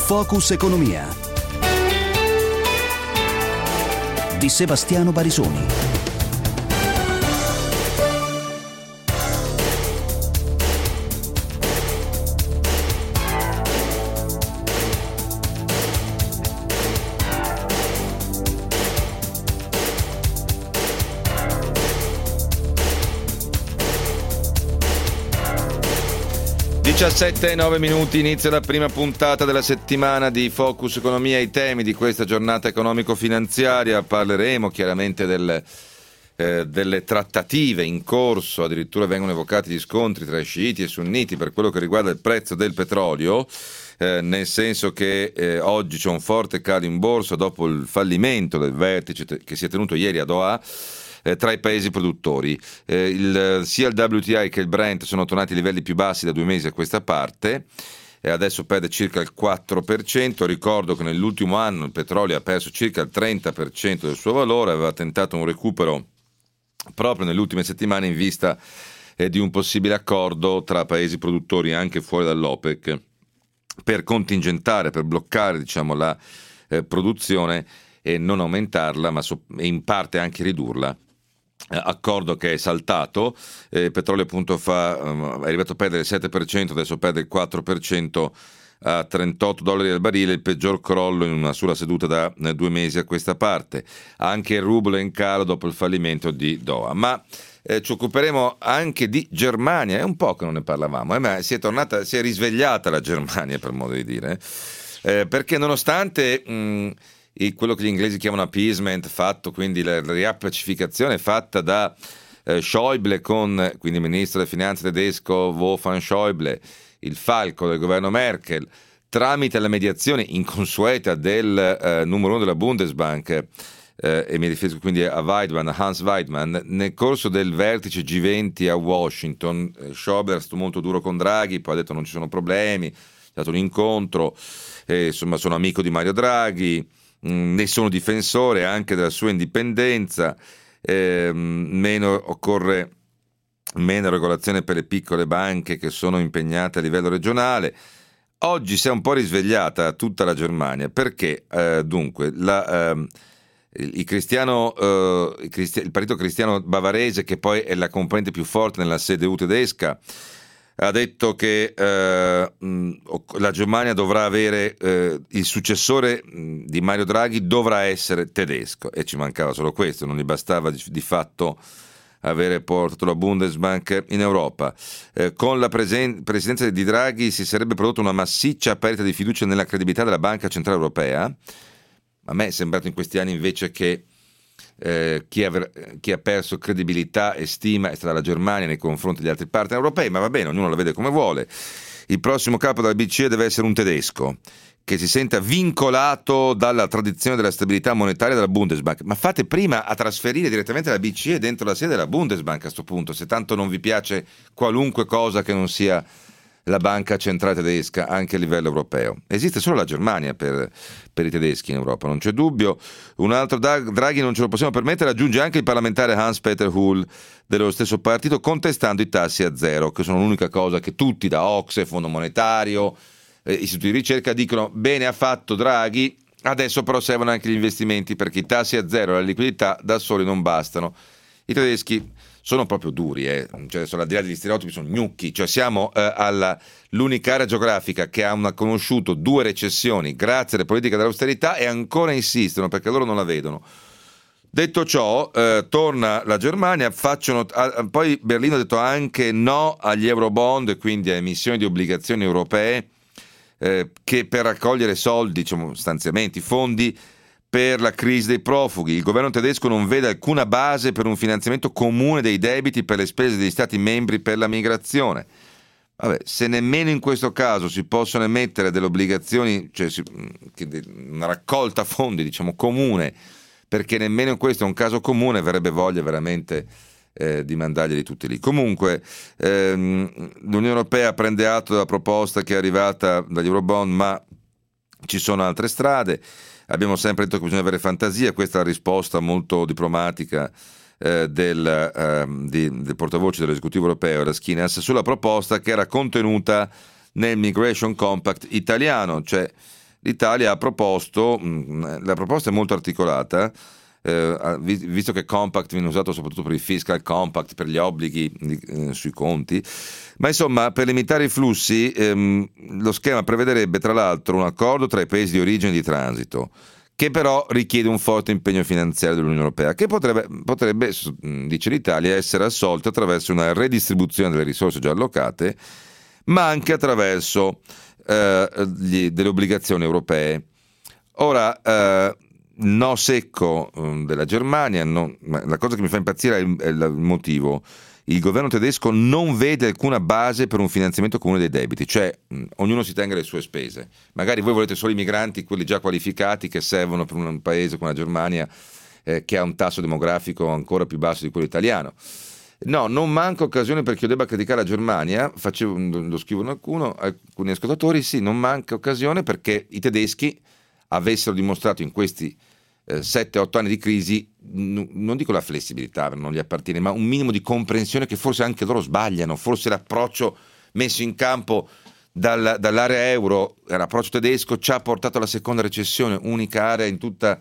Focus Economia di Sebastiano Barisoni. e 17:09 minuti, inizia la prima puntata della settimana di Focus Economia. I temi di questa giornata economico-finanziaria: parleremo chiaramente delle trattative in corso, addirittura vengono evocati gli scontri tra sciiti e sunniti per quello che riguarda il prezzo del petrolio, nel senso che oggi c'è un forte calo in borsa dopo il fallimento del vertice che si è tenuto ieri a Doha tra i paesi produttori. Sia il WTI che il Brent sono tornati ai livelli più bassi da 2 mesi a questa parte e adesso perde circa il 4%. Ricordo che nell'ultimo anno il petrolio ha perso circa il 30% del suo valore, aveva tentato un recupero proprio nelle ultime settimane in vista di un possibile accordo tra paesi produttori anche fuori dall'OPEC per contingentare, per bloccare la produzione e non aumentarla, ma in parte anche ridurla. Accordo che è saltato, il petrolio appunto è arrivato a perdere il 7%, adesso perde il 4% a $38 al barile, il peggior crollo in una sola seduta da 2 mesi a questa parte. Anche il rublo è in calo dopo il fallimento di Doha. Ma ci occuperemo anche di Germania, è un po' che non ne parlavamo, ma si è risvegliata la Germania, per modo di dire, perché nonostante quello che gli inglesi chiamano appeasement fatto, quindi la riappacificazione fatta da Schäuble quindi il ministro delle finanze tedesco Wolfgang Schäuble, il falco del governo Merkel, tramite la mediazione inconsueta del numero 1 della Bundesbank, e mi riferisco quindi a Hans Weidmann, nel corso del vertice G20 a Washington. Schäuble è stato molto duro con Draghi, poi ha detto non ci sono problemi, c'è stato un incontro, insomma sono amico di Mario Draghi, ne sono difensore anche della sua indipendenza, occorre meno regolazione per le piccole banche che sono impegnate a livello regionale. Oggi si è un po' risvegliata tutta la Germania perché dunque il partito cristiano bavarese, che poi è la componente più forte nella CDU tedesca, ha detto che la Germania dovrà avere il successore di Mario Draghi dovrà essere tedesco, e ci mancava solo questo, non gli bastava di fatto avere portato la Bundesbank in Europa. Con la presidenza di Draghi si sarebbe prodotta una massiccia perdita di fiducia nella credibilità della Banca Centrale Europea. A me è sembrato in questi anni invece che chi ha perso credibilità e stima è stata la Germania nei confronti degli altri partner europei, ma va bene, ognuno la vede come vuole. Il prossimo capo della BCE deve essere un tedesco che si senta vincolato dalla tradizione della stabilità monetaria della Bundesbank. Ma fate prima a trasferire direttamente la BCE dentro la sede della Bundesbank a sto punto, se tanto non vi piace qualunque cosa che non sia la banca centrale tedesca anche a livello europeo. Esiste solo la Germania per i tedeschi in Europa, non c'è dubbio. Un altro Draghi non ce lo possiamo permettere, aggiunge anche il parlamentare Hans-Peter Hull dello stesso partito, contestando i tassi a zero, che sono l'unica cosa che tutti, da OCSE, Fondo Monetario, istituti di ricerca, dicono bene ha fatto Draghi, adesso però servono anche gli investimenti, perché i tassi a zero e la liquidità da soli non bastano. I tedeschi sono proprio duri, cioè sono, al di là degli stereotipi, sono gnocchi, cioè siamo l'unica area geografica che ha conosciuto 2 recessioni grazie alle politiche dell'austerità e ancora insistono perché loro non la vedono. Detto ciò, torna la Germania, poi Berlino ha detto anche no agli eurobond, quindi a emissioni di obbligazioni europee che per raccogliere soldi, stanziamenti, fondi per la crisi dei profughi. Il governo tedesco non vede alcuna base per un finanziamento comune dei debiti per le spese degli stati membri per la migrazione. Vabbè, se nemmeno in questo caso si possono emettere delle obbligazioni, cioè una raccolta fondi comune, perché nemmeno questo è un caso comune, verrebbe voglia veramente di mandarglieli tutti lì. Comunque l'Unione Europea prende atto della proposta che è arrivata dagli Eurobond, ma ci sono altre strade. Abbiamo sempre detto che bisogna avere fantasia, questa è la risposta molto diplomatica del portavoce dell'esecutivo europeo, la Schinas, sulla proposta che era contenuta nel Migration Compact italiano, cioè l'Italia ha proposto, la proposta è molto articolata, visto che compact viene usato soprattutto per il fiscal compact, per gli obblighi sui conti, ma insomma per limitare i flussi lo schema prevederebbe tra l'altro un accordo tra i paesi di origine e di transito, che però richiede un forte impegno finanziario dell'Unione Europea, che potrebbe, dice l'Italia, essere assolto attraverso una redistribuzione delle risorse già allocate, ma anche attraverso delle obbligazioni europee. Ora, no secco della Germania, la cosa che mi fa impazzire è il motivo. Il governo tedesco non vede alcuna base per un finanziamento comune dei debiti, cioè ognuno si tenga le sue spese. Magari voi volete solo i migranti, quelli già qualificati, che servono per un paese come la Germania, che ha un tasso demografico ancora più basso di quello italiano. No, non manca occasione perché io debba criticare la Germania, lo scrivono alcuni ascoltatori, sì, non manca occasione perché i tedeschi avessero dimostrato in questi 7-8 anni di crisi, non dico la flessibilità, non gli appartiene, ma un minimo di comprensione che forse anche loro sbagliano, forse l'approccio messo in campo dall'area euro, l'approccio tedesco, ci ha portato alla seconda recessione, unica area in tutto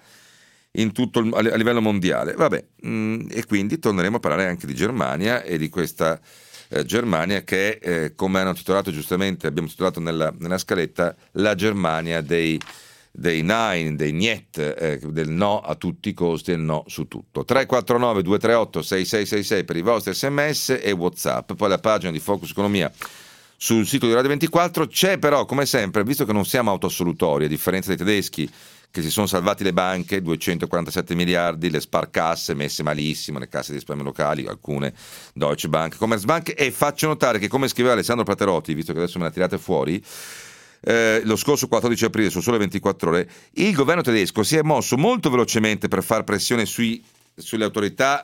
a livello mondiale. Vabbè, e quindi torneremo a parlare anche di Germania e di questa Germania che come hanno titolato giustamente, abbiamo titolato nella scaletta, la Germania dei nine, dei niet, del no a tutti i costi e il no su tutto. 349 238 6666 per i vostri sms e WhatsApp, poi la pagina di Focus Economia sul sito di Radio 24. C'è però, come sempre, visto che non siamo autoassolutori, a differenza dei tedeschi che si sono salvati le banche, 247 miliardi, le sparcasse messe malissimo, le casse di risparmio locali, alcune Deutsche Bank, Commerzbank, e faccio notare che, come scriveva Alessandro Platerotti, visto che adesso me la tirate fuori, lo scorso 14 aprile su Sole 24 Ore, il governo tedesco si è mosso molto velocemente per far pressione sulle autorità,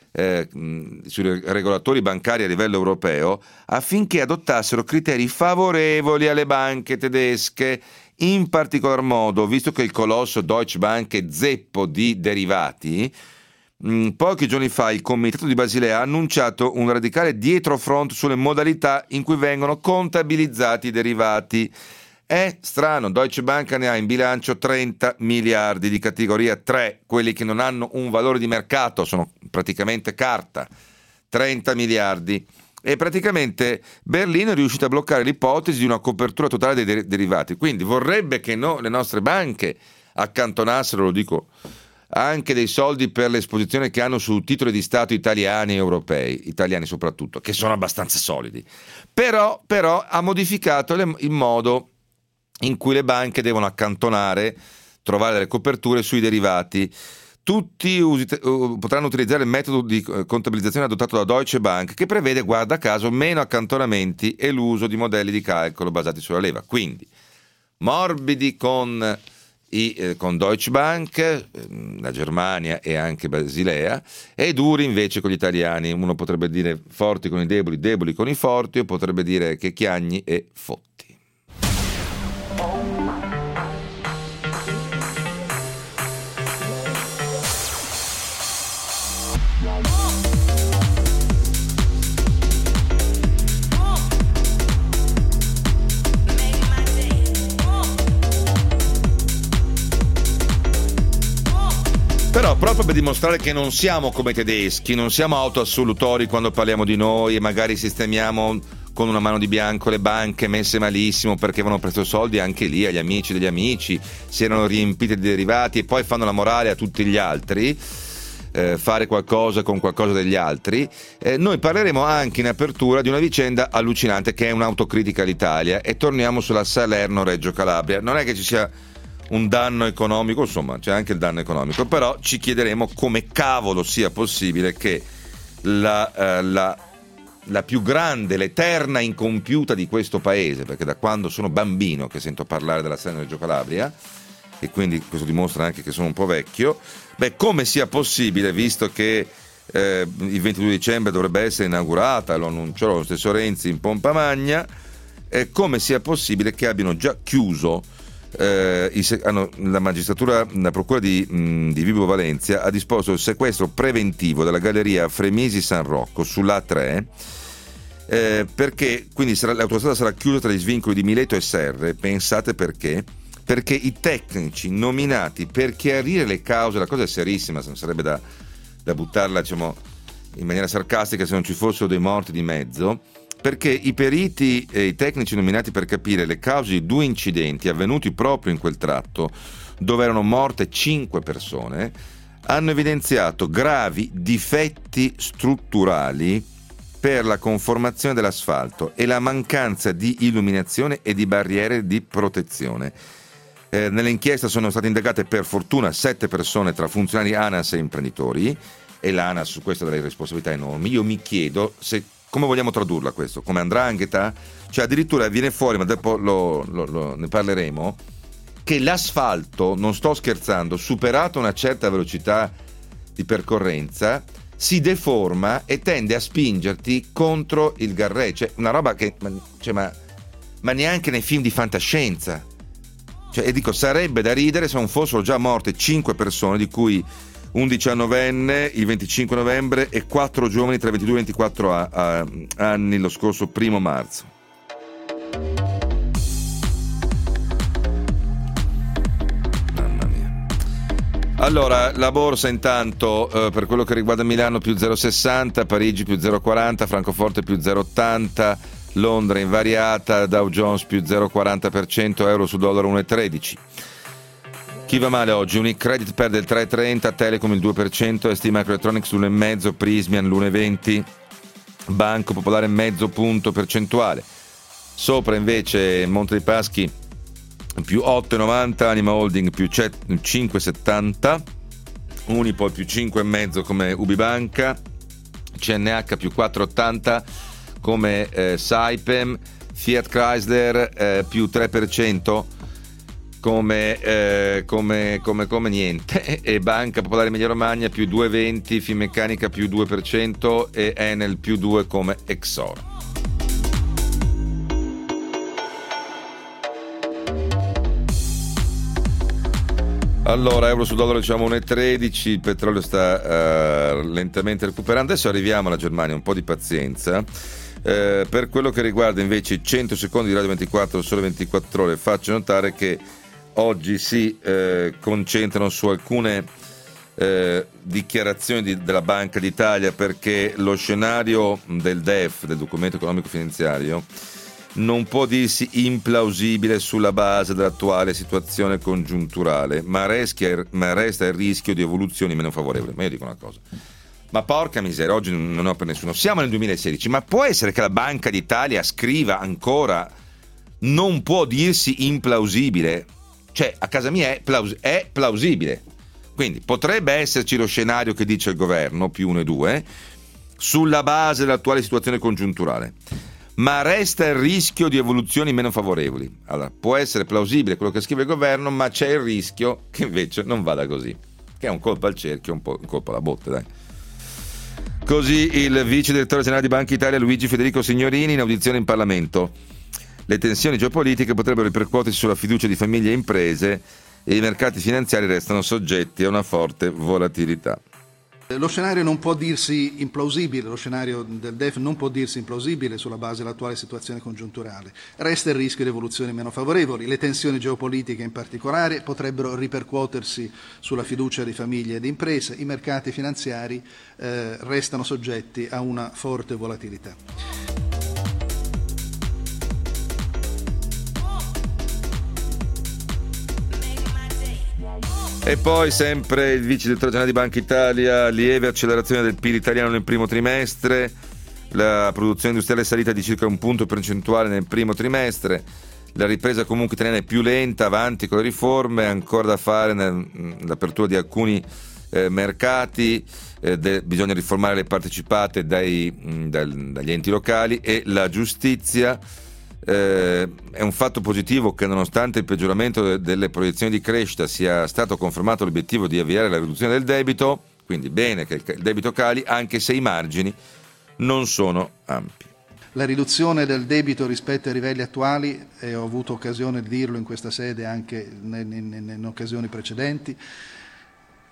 sui regolatori bancari a livello europeo, affinché adottassero criteri favorevoli alle banche tedesche. In particolar modo, visto che il colosso Deutsche Bank è zeppo di derivati, pochi giorni fa il Comitato di Basilea ha annunciato un radicale dietrofront sulle modalità in cui vengono contabilizzati i derivati. È strano, Deutsche Bank ne ha in bilancio 30 miliardi di categoria 3, quelli che non hanno un valore di mercato, sono praticamente carta, 30 miliardi. E praticamente Berlino è riuscita a bloccare l'ipotesi di una copertura totale dei derivati, quindi vorrebbe che le nostre banche accantonassero, lo dico, anche dei soldi per l'esposizione che hanno su titoli di Stato italiani e europei, italiani soprattutto, che sono abbastanza solidi. Però ha modificato il modo in cui le banche devono accantonare, trovare delle coperture sui derivati. Tutti potranno utilizzare il metodo di contabilizzazione adottato da Deutsche Bank, che prevede, guarda caso, meno accantonamenti e l'uso di modelli di calcolo basati sulla leva. Quindi morbidi con Deutsche Bank, la Germania e anche Basilea, e duri invece con gli italiani. Uno potrebbe dire forti con i deboli, deboli con i forti, o potrebbe dire che chiagni e fotti. Però proprio per dimostrare che non siamo come i tedeschi, non siamo autoassolutori quando parliamo di noi e magari sistemiamo con una mano di bianco le banche messe malissimo perché avevano preso soldi anche lì agli amici degli amici, si erano riempite di derivati e poi fanno la morale a tutti gli altri, fare qualcosa con qualcosa degli altri. Noi parleremo anche in apertura di una vicenda allucinante che è un'autocritica all'Italia, e torniamo sulla Salerno-Reggio Calabria. Non è che ci sia un danno economico, insomma c'è anche il danno economico, però ci chiederemo come cavolo sia possibile che la più grande, l'eterna incompiuta di questo paese, perché da quando sono bambino che sento parlare della Salerno-Reggio Calabria, e quindi questo dimostra anche che sono un po' vecchio, come sia possibile, visto che il 22 dicembre dovrebbe essere inaugurata, lo annunciò lo stesso Renzi in pompa magna, come sia possibile che abbiano già chiuso la magistratura, la procura di Vibo Valentia ha disposto il sequestro preventivo della galleria Fremisi San Rocco sull'A3, perché quindi l'autostrada sarà chiusa tra gli svincoli di Mileto e Serre. Pensate perché? perché i tecnici nominati per chiarire le cause, la cosa è serissima, sarebbe da buttarla, diciamo, in maniera sarcastica se non ci fossero dei morti di mezzo, perché i periti e i tecnici nominati per capire le cause di 2 incidenti avvenuti proprio in quel tratto, dove erano morte 5 persone, hanno evidenziato gravi difetti strutturali per la conformazione dell'asfalto e la mancanza di illuminazione e di barriere di protezione. Nell'inchiesta sono state indagate per fortuna 7 persone tra funzionari ANAS e imprenditori, e l'ANAS su questo ha delle responsabilità enormi. Io mi chiedo come vogliamo tradurla questo, come 'ndrangheta? Cioè addirittura viene fuori, ma dopo ne parleremo, che l'asfalto, non sto scherzando, superato una certa velocità di percorrenza, si deforma e tende a spingerti contro il garret, cioè una roba che ma neanche nei film di fantascienza. Cioè, e dico, sarebbe da ridere se non fossero già morte 5 persone, di cui un 19enne il 25 novembre e 4 giovani tra i 22 e i 24 anni lo scorso 1 marzo. Allora, la borsa intanto per quello che riguarda Milano più 0,60, Parigi più 0,40, Francoforte più 0,80, Londra invariata, Dow Jones più 0,40%, euro su dollaro 1,13. Chi va male oggi? Unicredit perde il 3,30, Telecom il 2%, ST Microelectronics l'1,5%, Prysmian l'1,20%, Banco Popolare mezzo punto percentuale. Sopra invece Monte dei Paschi più 8,90, Anima Holding più 5,70, Unipol più 5,5 come Ubibanca, CNH più 4,80 come Saipem, Fiat Chrysler più 3% come niente, e Banca Popolare Emilia Romagna più 2,20, Finmeccanica più 2% e Enel più 2 come Exor. Allora, euro su dollaro diciamo 1,13, il petrolio sta lentamente recuperando. Adesso arriviamo alla Germania, un po' di pazienza. Per quello che riguarda invece i 100 secondi di Radio 24, Sole 24 Ore, faccio notare che oggi si concentrano su alcune dichiarazioni della Banca d'Italia, perché lo scenario del DEF, del documento economico finanziario, non può dirsi implausibile sulla base dell'attuale situazione congiunturale, ma resta il rischio di evoluzioni meno favorevoli. Ma io dico una cosa, ma porca miseria, oggi non ho per nessuno, siamo nel 2016, ma può essere che la Banca d'Italia scriva ancora non può dirsi implausibile? Cioè, a casa mia è plausibile, quindi potrebbe esserci lo scenario che dice il governo, più 1,2, sulla base dell'attuale situazione congiunturale, ma resta il rischio di evoluzioni meno favorevoli. Allora, può essere plausibile quello che scrive il governo, ma c'è il rischio che invece non vada così, che è un colpo al cerchio, un colpo alla botte, dai. Così il vice direttore generale di Banca Italia Luigi Federico Signorini in audizione in Parlamento. Le tensioni geopolitiche potrebbero ripercuotersi sulla fiducia di famiglie e imprese e i mercati finanziari restano soggetti a una forte volatilità. Lo scenario non può dirsi implausibile, lo scenario del DEF non può dirsi implausibile sulla base dell'attuale situazione congiunturale. Resta il rischio di evoluzioni meno favorevoli. Le tensioni geopolitiche in particolare potrebbero ripercuotersi sulla fiducia di famiglie ed imprese. I mercati finanziari restano soggetti a una forte volatilità. E poi sempre il vice direttore generale di Banca Italia, lieve accelerazione del PIL italiano nel primo trimestre, la produzione industriale è salita di circa 1 punto percentuale nel primo trimestre, la ripresa comunque italiana è più lenta, avanti con le riforme, ancora da fare nell'apertura di alcuni mercati, bisogna riformare le partecipate dagli enti locali, e la giustizia. È un fatto positivo che nonostante il peggioramento delle proiezioni di crescita sia stato confermato l'obiettivo di avviare la riduzione del debito, quindi bene che il debito cali, anche se i margini non sono ampi. La riduzione del debito rispetto ai livelli attuali, e ho avuto occasione di dirlo in questa sede anche in occasioni precedenti,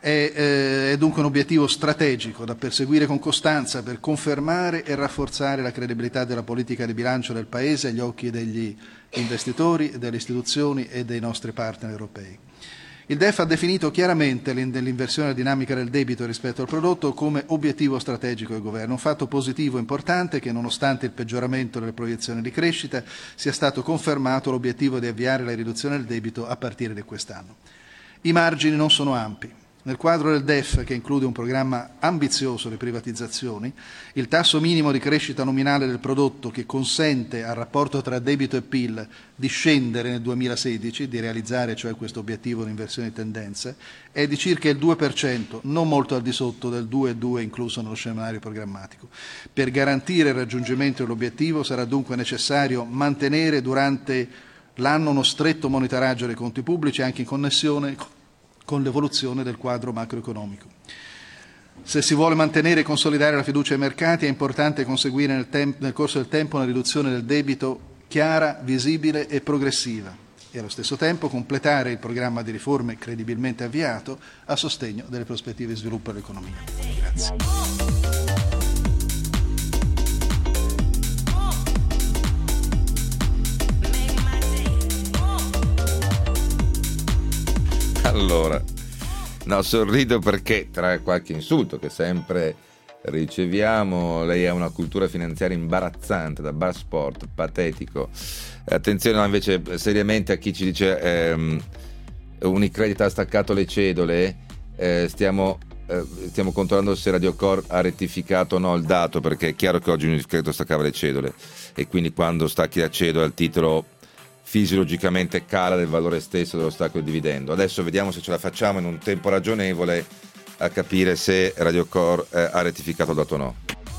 È dunque un obiettivo strategico da perseguire con costanza per confermare e rafforzare la credibilità della politica di bilancio del Paese agli occhi degli investitori, delle istituzioni e dei nostri partner europei. Il DEF ha definito chiaramente l'inversione dinamica del debito rispetto al prodotto come obiettivo strategico del Governo, un fatto positivo importante che, nonostante il peggioramento delle proiezioni di crescita, sia stato confermato l'obiettivo di avviare la riduzione del debito a partire da quest'anno. I margini non sono ampi. Nel quadro del DEF, che include un programma ambizioso di privatizzazioni, il tasso minimo di crescita nominale del prodotto che consente al rapporto tra debito e PIL di scendere nel 2016, di realizzare cioè questo obiettivo di inversione di tendenze, è di circa il 2%, non molto al di sotto del 2,2 incluso nello scenario programmatico. Per garantire il raggiungimento dell'obiettivo sarà dunque necessario mantenere durante l'anno uno stretto monitoraggio dei conti pubblici anche in connessione con l'evoluzione del quadro macroeconomico. Se si vuole mantenere e consolidare la fiducia ai mercati è importante conseguire nel corso del tempo una riduzione del debito chiara, visibile e progressiva e allo stesso tempo completare il programma di riforme credibilmente avviato a sostegno delle prospettive di sviluppo dell'economia. Grazie. Allora, no, sorrido perché tra qualche insulto che sempre riceviamo, lei ha una cultura finanziaria imbarazzante, da bar sport, patetico. Attenzione no, invece seriamente a chi ci dice Unicredit ha staccato le cedole, stiamo controllando se Radio Core ha rettificato o no il dato, perché è chiaro che oggi Unicredit staccava le cedole e quindi quando stacchi la cedola il titolo fisiologicamente cala del valore stesso dello stacco del dividendo. Adesso vediamo se ce la facciamo in un tempo ragionevole a capire se Radio Core ha rettificato il dato o no.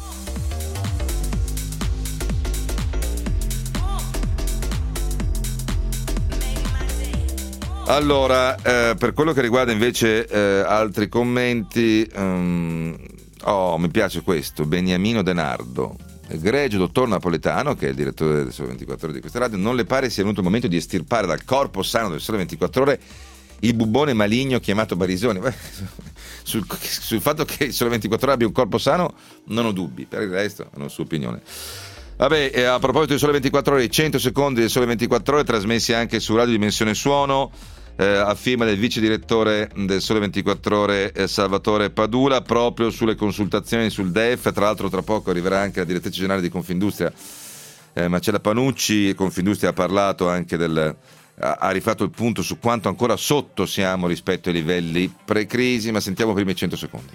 Allora, per quello che riguarda invece altri commenti, mi piace questo, Beniamino Denardo. Egregio dottor Napoletano, che è il direttore del Sole 24 Ore di questa radio, non le pare sia venuto il momento di estirpare dal corpo sano del Sole 24 Ore il bubbone maligno chiamato Barisoni? Sul fatto che il Sole 24 Ore abbia un corpo sano non ho dubbi, per il resto è una sua opinione. Vabbè, a proposito di Sole 24 Ore, i 100 secondi del Sole 24 Ore trasmessi anche su Radio Dimensione Suono, a firma del vice direttore del Sole 24 Ore Salvatore Padula, proprio sulle consultazioni sul DEF. Tra l'altro tra poco arriverà anche la direttrice generale di Confindustria Marcella Panucci. Confindustria ha parlato anche ha rifatto il punto su quanto ancora sotto siamo rispetto ai livelli pre-crisi, ma sentiamo prima i 100 secondi.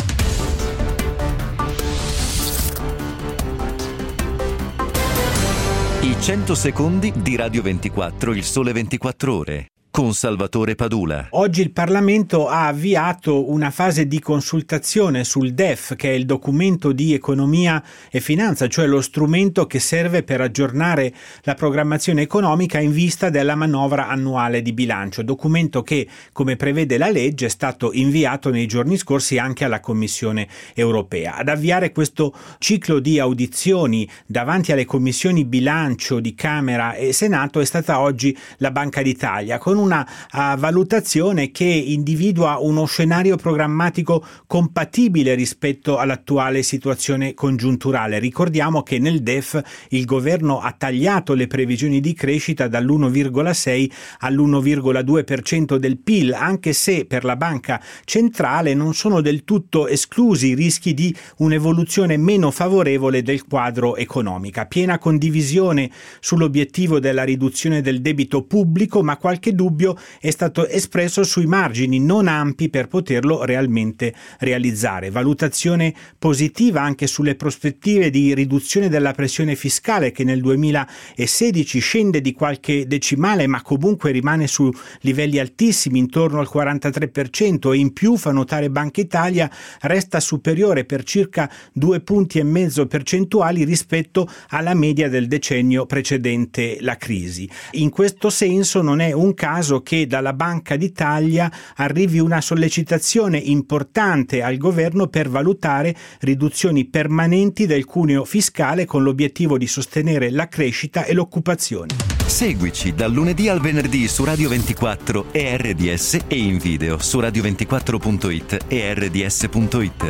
I 100 secondi di Radio 24, il Sole 24 Ore. Con Salvatore Padula. Oggi il Parlamento ha avviato una fase di consultazione sul DEF, che è il documento di economia e finanza, cioè lo strumento che serve per aggiornare la programmazione economica in vista della manovra annuale di bilancio, documento che, come prevede la legge, è stato inviato nei giorni scorsi anche alla Commissione europea. Ad avviare questo ciclo di audizioni davanti alle commissioni bilancio di Camera e Senato è stata oggi la Banca d'Italia, con una valutazione che individua uno scenario programmatico compatibile rispetto all'attuale situazione congiunturale. Ricordiamo che nel DEF il governo ha tagliato le previsioni di crescita dall'1,6 all'1,2% del PIL, anche se per la Banca Centrale non sono del tutto esclusi i rischi di un'evoluzione meno favorevole del quadro economico. Piena condivisione sull'obiettivo della riduzione del debito pubblico, ma qualche dubbio è stato espresso sui margini non ampi per poterlo realmente realizzare. Valutazione positiva anche sulle prospettive di riduzione della pressione fiscale, che nel 2016 scende di qualche decimale ma comunque rimane su livelli altissimi, intorno al 43%, e in più, fa notare Banca Italia, resta superiore per circa 2,5 punti percentuali rispetto alla media del decennio precedente la crisi. In questo senso non è un caso che dalla Banca d'Italia arrivi una sollecitazione importante al governo per valutare riduzioni permanenti del cuneo fiscale con l'obiettivo di sostenere la crescita e l'occupazione. Seguici dal lunedì al venerdì su Radio 24 e RDS e in video su radio24.it e rds.it.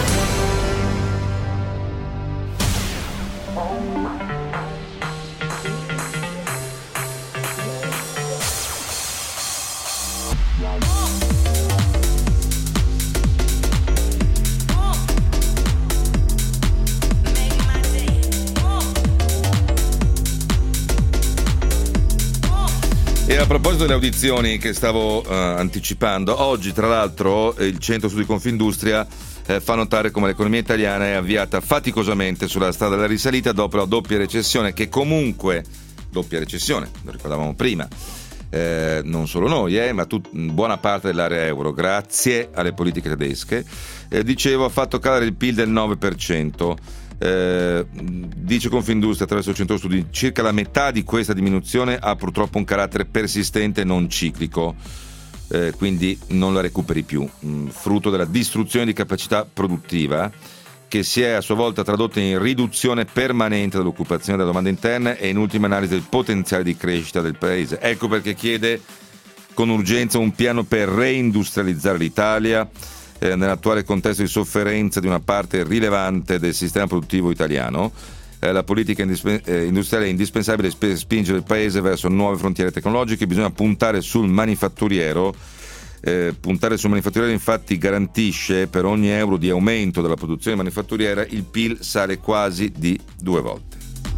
E a proposito delle audizioni che stavo anticipando, oggi tra l'altro il Centro Studi Confindustria fa notare come l'economia italiana è avviata faticosamente sulla strada della risalita dopo la doppia recessione, che comunque, doppia recessione, lo ricordavamo prima, non solo noi, ma buona parte dell'area euro, grazie alle politiche tedesche, dicevo, ha fatto calare il PIL del 9%. Dice Confindustria attraverso il centro studi, circa la metà di questa diminuzione ha purtroppo un carattere persistente e non ciclico, quindi non la recuperi più, frutto della distruzione di capacità produttiva che si è a sua volta tradotta in riduzione permanente dell'occupazione della domanda interna e in ultima analisi del potenziale di crescita del paese. Ecco perché chiede con urgenza un piano per reindustrializzare l'Italia nell'attuale contesto di sofferenza di una parte rilevante del sistema produttivo italiano. La politica industriale è indispensabile per spingere il paese verso nuove frontiere tecnologiche. Bisogna puntare sul manifatturiero. Puntare sul manifatturiero infatti garantisce per ogni euro di aumento della produzione manifatturiera il PIL sale quasi di 2 volte.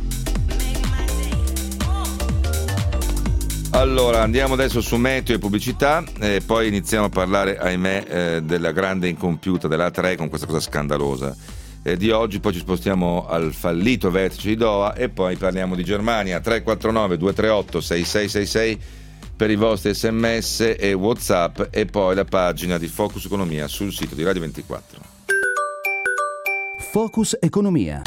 Allora andiamo adesso su meteo e pubblicità e poi iniziamo a parlare, ahimè, della grande incompiuta dell'A3 con questa cosa scandalosa di oggi. Poi ci spostiamo al fallito vertice di Doha e poi parliamo di Germania. 349 238 6666 per i vostri sms e WhatsApp, e poi la pagina di Focus Economia sul sito di Radio 24. Focus Economia.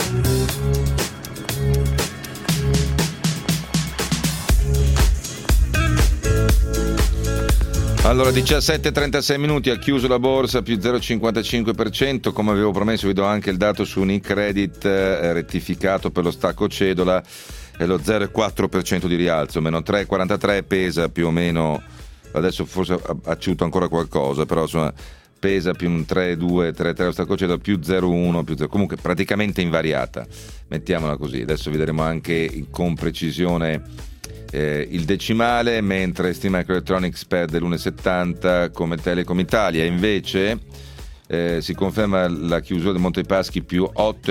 Allora 17:36 minuti, ha chiuso la borsa più 0,55%, come avevo promesso vi do anche il dato su Unicredit rettificato per lo stacco cedola, è lo 0,4% di rialzo, meno 3,43, pesa più o meno, adesso forse ha acciuto ancora qualcosa, però insomma pesa più un 3,2, 3,3 lo stacco cedola, più 0,1, più 0, comunque praticamente invariata, mettiamola così. Adesso vedremo anche con precisione il decimale, mentre Steam Microelectronics perde l'1,70 come Telecom Italia. Invece si conferma la chiusura del Monte dei Paschi più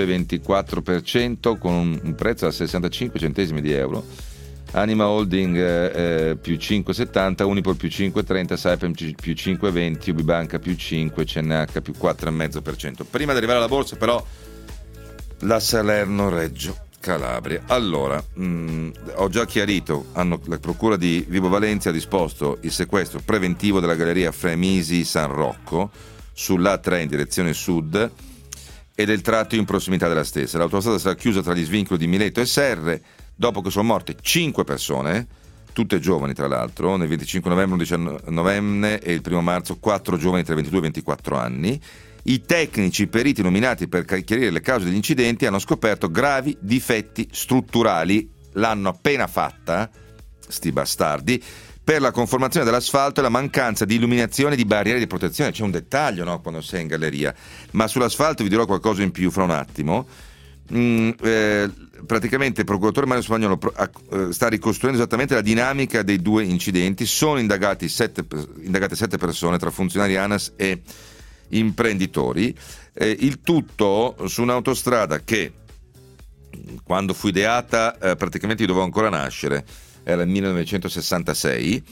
8,24% con un prezzo a 65 centesimi di euro. Anima Holding più 5,70, Unipol più 5,30, Saipem più 5,20, Ubibanca più 5, CNH più 4,5%. Prima di arrivare alla borsa però la Salerno-Reggio Calabria. Allora, ho già chiarito, la procura di Vibo Valentia ha disposto il sequestro preventivo della galleria Fremisi San Rocco sull'A3 in direzione sud e del tratto in prossimità della stessa. L'autostrada sarà chiusa tra gli svincoli di Mileto e Serre dopo che sono morte 5 persone, tutte giovani tra l'altro, nel 25 novembre, 19 novembre e il 1 marzo 4 giovani tra i 22 e i 24 anni. I tecnici periti nominati per chiarire le cause degli incidenti hanno scoperto gravi difetti strutturali, l'hanno appena fatta, sti bastardi, per la conformazione dell'asfalto e la mancanza di illuminazione di barriere di protezione. C'è un dettaglio, no, quando sei in galleria, ma sull'asfalto vi dirò qualcosa in più fra un attimo. Praticamente il procuratore Mario Spagnolo sta ricostruendo esattamente la dinamica dei due incidenti. Sono indagate 7 persone tra funzionari ANAS e imprenditori, il tutto su un'autostrada che quando fu ideata praticamente io dovevo ancora nascere, era il 1966.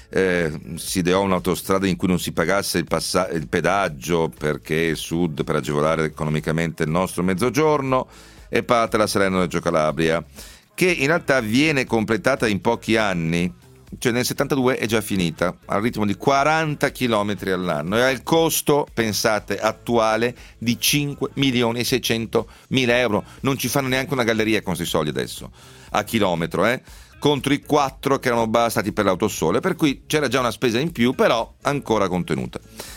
Si ideò un'autostrada in cui non si pagasse il pedaggio perché il sud, per agevolare economicamente il nostro mezzogiorno, e parte la Salerno-Reggio Calabria, che in realtà viene completata in pochi anni. Cioè nel 72 è già finita al ritmo di 40 km all'anno e ha il costo, pensate, attuale di 5.600.000 euro. Non ci fanno neanche una galleria con questi soldi adesso a chilometro, contro i 4 che erano bastati per l'autosole, per cui c'era già una spesa in più, però ancora contenuta.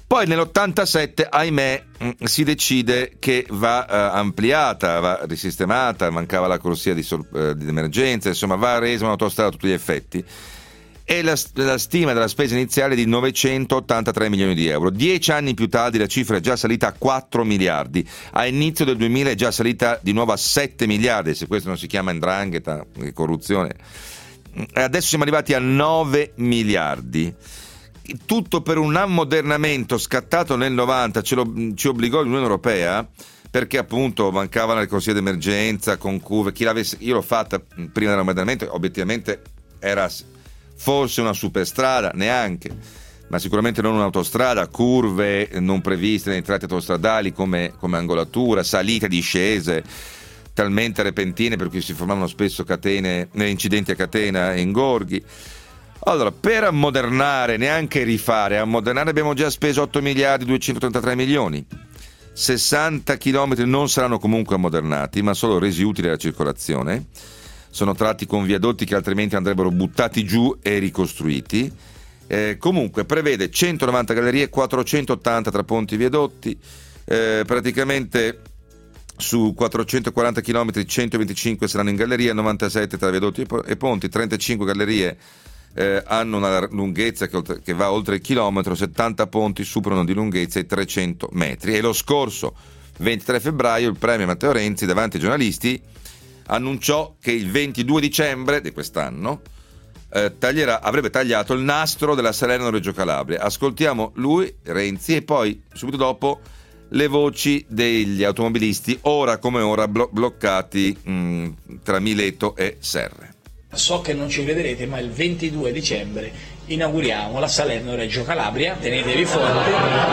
Poi nell'87, ahimè, si decide che va ampliata, va risistemata, mancava la corsia di emergenza, insomma va resa un'autostrada a tutti gli effetti, e la stima della spesa iniziale è di 983 milioni di euro. 10 anni più tardi la cifra è già salita a 4 miliardi, a inizio del 2000 è già salita di nuovo a 7 miliardi, se questo non si chiama 'ndrangheta, corruzione. Adesso siamo arrivati a 9 miliardi. Tutto per un ammodernamento scattato nel 90, ci obbligò l'Unione Europea, perché appunto mancavano le corsie d'emergenza con curve. Io l'ho fatta prima dell'ammodernamento, obiettivamente era forse una superstrada, neanche, ma sicuramente non un'autostrada, curve non previste nei tratti autostradali come angolatura, salite, discese talmente repentine per cui si formavano spesso incidenti a catena e ingorghi. Allora, per ammodernare, neanche rifare, ammodernare abbiamo già speso 8 miliardi 233 milioni. 60 chilometri non saranno comunque ammodernati, ma solo resi utili alla circolazione. Sono tratti con viadotti che altrimenti andrebbero buttati giù e ricostruiti. Comunque prevede 190 gallerie, 480 tra ponti e viadotti, praticamente su 440 km 125 saranno in galleria, 97 tra viadotti e ponti, 35 gallerie hanno una lunghezza che va oltre il chilometro, 70 ponti superano di lunghezza i 300 metri. E lo scorso 23 febbraio il premio Matteo Renzi davanti ai giornalisti annunciò che il 22 dicembre di quest'anno avrebbe tagliato il nastro della Salerno-Reggio Calabria. Ascoltiamo lui, Renzi, e poi subito dopo le voci degli automobilisti ora come ora bloccati tra Mileto e Serre. So che non ci crederete, ma il 22 dicembre inauguriamo la Salerno-Reggio Calabria, tenetevi forte,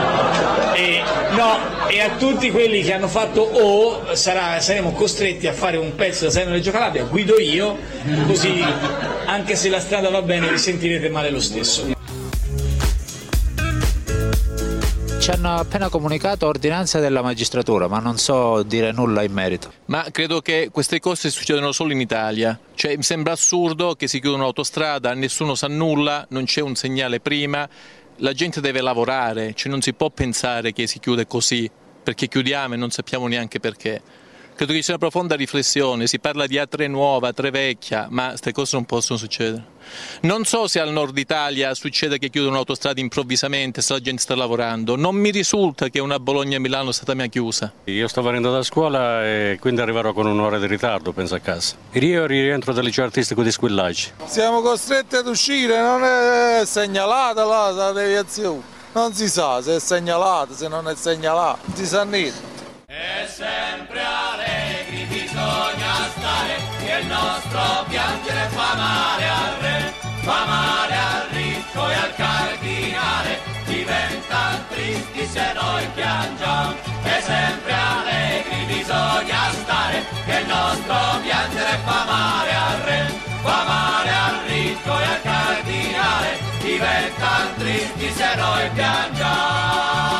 e a tutti quelli che hanno fatto saremo costretti a fare un pezzo da Salerno-Reggio Calabria, guido io, così anche se la strada va bene vi sentirete male lo stesso. Ci hanno appena comunicato ordinanza della magistratura, ma non so dire nulla in merito. Ma credo che queste cose succedono solo in Italia. Cioè, mi sembra assurdo che si chiuda un'autostrada, nessuno sa nulla, non c'è un segnale prima, la gente deve lavorare, cioè non si può pensare che si chiude così, perché chiudiamo e non sappiamo neanche perché. Credo che ci sia una profonda riflessione, si parla di A3 nuova, A3 vecchia, ma queste cose non possono succedere. Non so se al nord Italia succede che chiudono un'autostrada improvvisamente, se la gente sta lavorando. Non mi risulta che una Bologna-Milano è stata mai chiusa. Io sto venendo da scuola e quindi arriverò con un'ora di ritardo, penso a casa. Io rientro dal liceo artistico di Squillaci. Siamo costretti ad uscire, non è segnalata la deviazione. Non si sa se è segnalata, se non è segnalata, non si sa niente. E sempre allegri bisogna stare, che il nostro piangere fa male al re, fa male al ricco e al cardinale, diventano tristi se noi piangiamo. E sempre allegri bisogna stare, che il nostro piangere fa male al re, fa male al ricco e al cardinale, diventano tristi se noi piangiamo.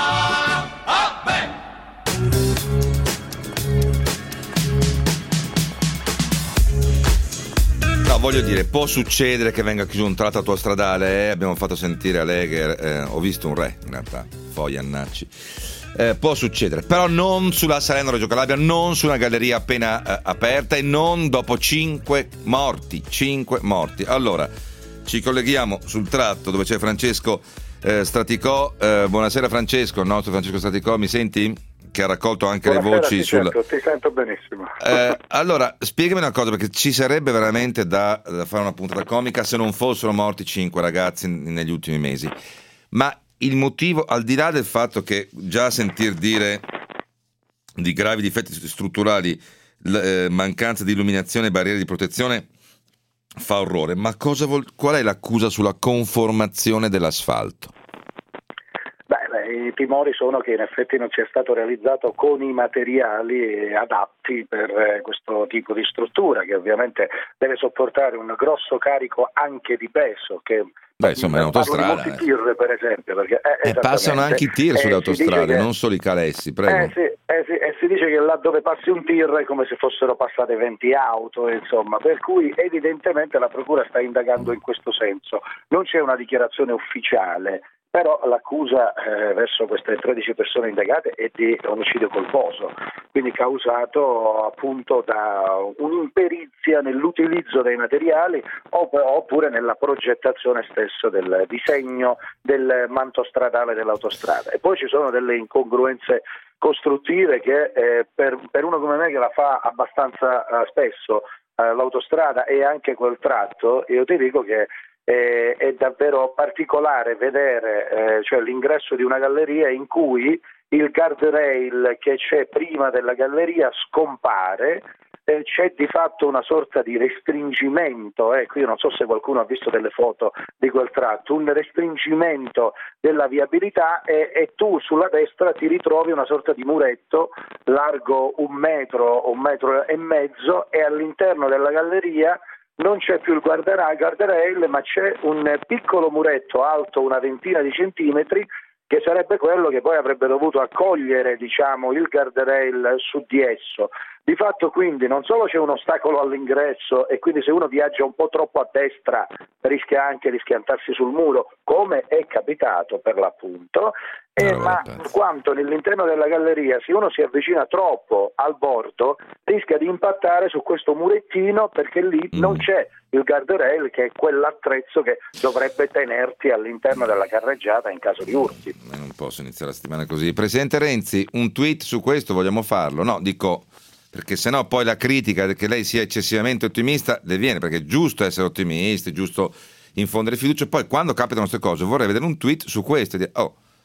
No, voglio dire, può succedere che venga chiuso un tratto autostradale, abbiamo fatto sentire a Legher, ho visto un re in realtà, Fogli Annacci, può succedere, però non sulla Salerno-Reggio Calabria, non su una galleria appena aperta e non dopo 5 morti. Allora, ci colleghiamo sul tratto dove c'è Francesco Straticò. Buonasera Francesco, il nostro Francesco Straticò, mi senti? Che ha raccolto anche Buonasera, le voci ti sento benissimo. Allora, spiegami una cosa, perché ci sarebbe veramente da fare una puntata comica se non fossero morti 5 ragazzi negli ultimi mesi. Ma il motivo, al di là del fatto che già sentir dire di gravi difetti strutturali, mancanza di illuminazione e barriere di protezione fa orrore, ma qual è l'accusa sulla conformazione dell'asfalto? I timori sono che in effetti non sia stato realizzato con i materiali adatti per questo tipo di struttura, che ovviamente deve sopportare un grosso carico anche di peso. Che insomma è un'autostrada. Molti tir, per esempio, perché passano anche i tir sulle autostrade, non solo i calessi, prego. Si dice che là dove passi un tir è come se fossero passate 20 auto, insomma, per cui evidentemente la procura sta indagando in questo senso. Non c'è una dichiarazione ufficiale, però l'accusa verso queste 13 persone indagate è di omicidio colposo, quindi causato appunto da un'imperizia nell'utilizzo dei materiali oppure nella progettazione stesso del disegno del manto stradale dell'autostrada. E poi ci sono delle incongruenze costruttive che per uno come me che la fa abbastanza spesso l'autostrada e anche quel tratto, io ti dico che è davvero particolare vedere cioè l'ingresso di una galleria in cui il guardrail che c'è prima della galleria scompare, c'è di fatto una sorta di restringimento, qui io non so se qualcuno ha visto delle foto di quel tratto, un restringimento della viabilità e tu sulla destra ti ritrovi una sorta di muretto largo 1 metro e mezzo, e all'interno della galleria non c'è più il guardrail, ma c'è un piccolo muretto alto una ventina di centimetri che sarebbe quello che poi avrebbe dovuto accogliere, diciamo, il guardrail su di esso. Di fatto quindi non solo c'è un ostacolo all'ingresso e quindi se uno viaggia un po' troppo a destra rischia anche di schiantarsi sul muro, come è capitato per l'appunto, ma in quanto nell'interno della galleria se uno si avvicina troppo al bordo rischia di impattare su questo murettino, perché lì non c'è il guardrail, che è quell'attrezzo che dovrebbe tenerti all'interno della carreggiata in caso di urti. Non posso iniziare la settimana così. Presidente Renzi, un tweet su questo vogliamo farlo? No, dico, perché sennò poi la critica che lei sia eccessivamente ottimista deviene, perché è giusto essere ottimisti, è giusto infondere fiducia, poi quando capitano queste cose vorrei vedere un tweet su questo e dire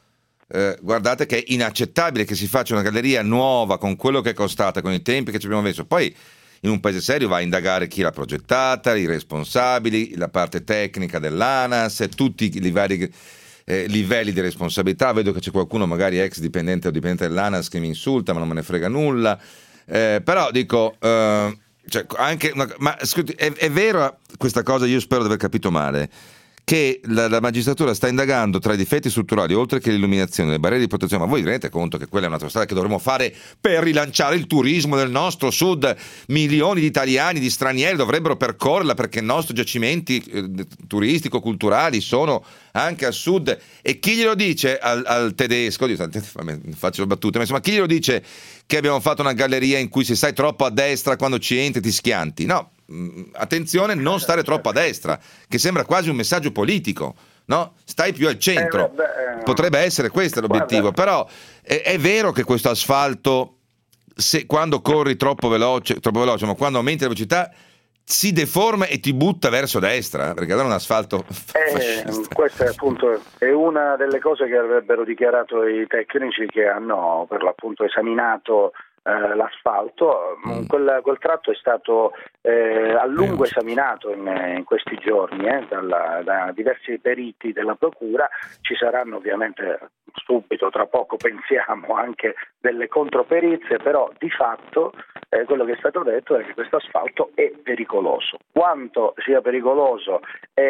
guardate che è inaccettabile che si faccia una galleria nuova con quello che è costata, con i tempi che ci abbiamo messo. Poi in un paese serio va a indagare chi l'ha progettata, i responsabili, la parte tecnica dell'ANAS, tutti i vari livelli di responsabilità. Vedo che c'è qualcuno magari ex dipendente o dipendente dell'ANAS che mi insulta, ma non me ne frega nulla. Però dico cioè, anche ma scusi, è vero questa cosa, io spero di aver capito male, che la magistratura sta indagando tra i difetti strutturali, oltre che l'illuminazione, le barriere di protezione. Ma voi vi rendete conto che quella è un'autostrada che dovremmo fare per rilanciare il turismo del nostro sud? Milioni di italiani, di stranieri dovrebbero percorrerla, perché i nostri giacimenti turistico-culturali sono anche al sud. E chi glielo dice al tedesco? Faccio battute, ma insomma, chi glielo dice che abbiamo fatto una galleria in cui se stai troppo a destra quando ci entri ti schianti? No, attenzione, non stare troppo a destra, che sembra quasi un messaggio politico, no? Stai più al centro. Potrebbe essere questo l'obiettivo. Però è vero che questo asfalto, quando corri troppo veloce, ma quando aumenti la velocità si deforma e ti butta verso destra, perché allora è un asfalto questa appunto è una delle cose che avrebbero dichiarato i tecnici che hanno per l'appunto esaminato l'asfalto. Quel tratto è stato a lungo esaminato in questi giorni da diversi periti della procura. Ci saranno ovviamente subito, tra poco pensiamo, anche delle controperizie, però di fatto quello che è stato detto è che questo asfalto è pericoloso. Quanto sia pericoloso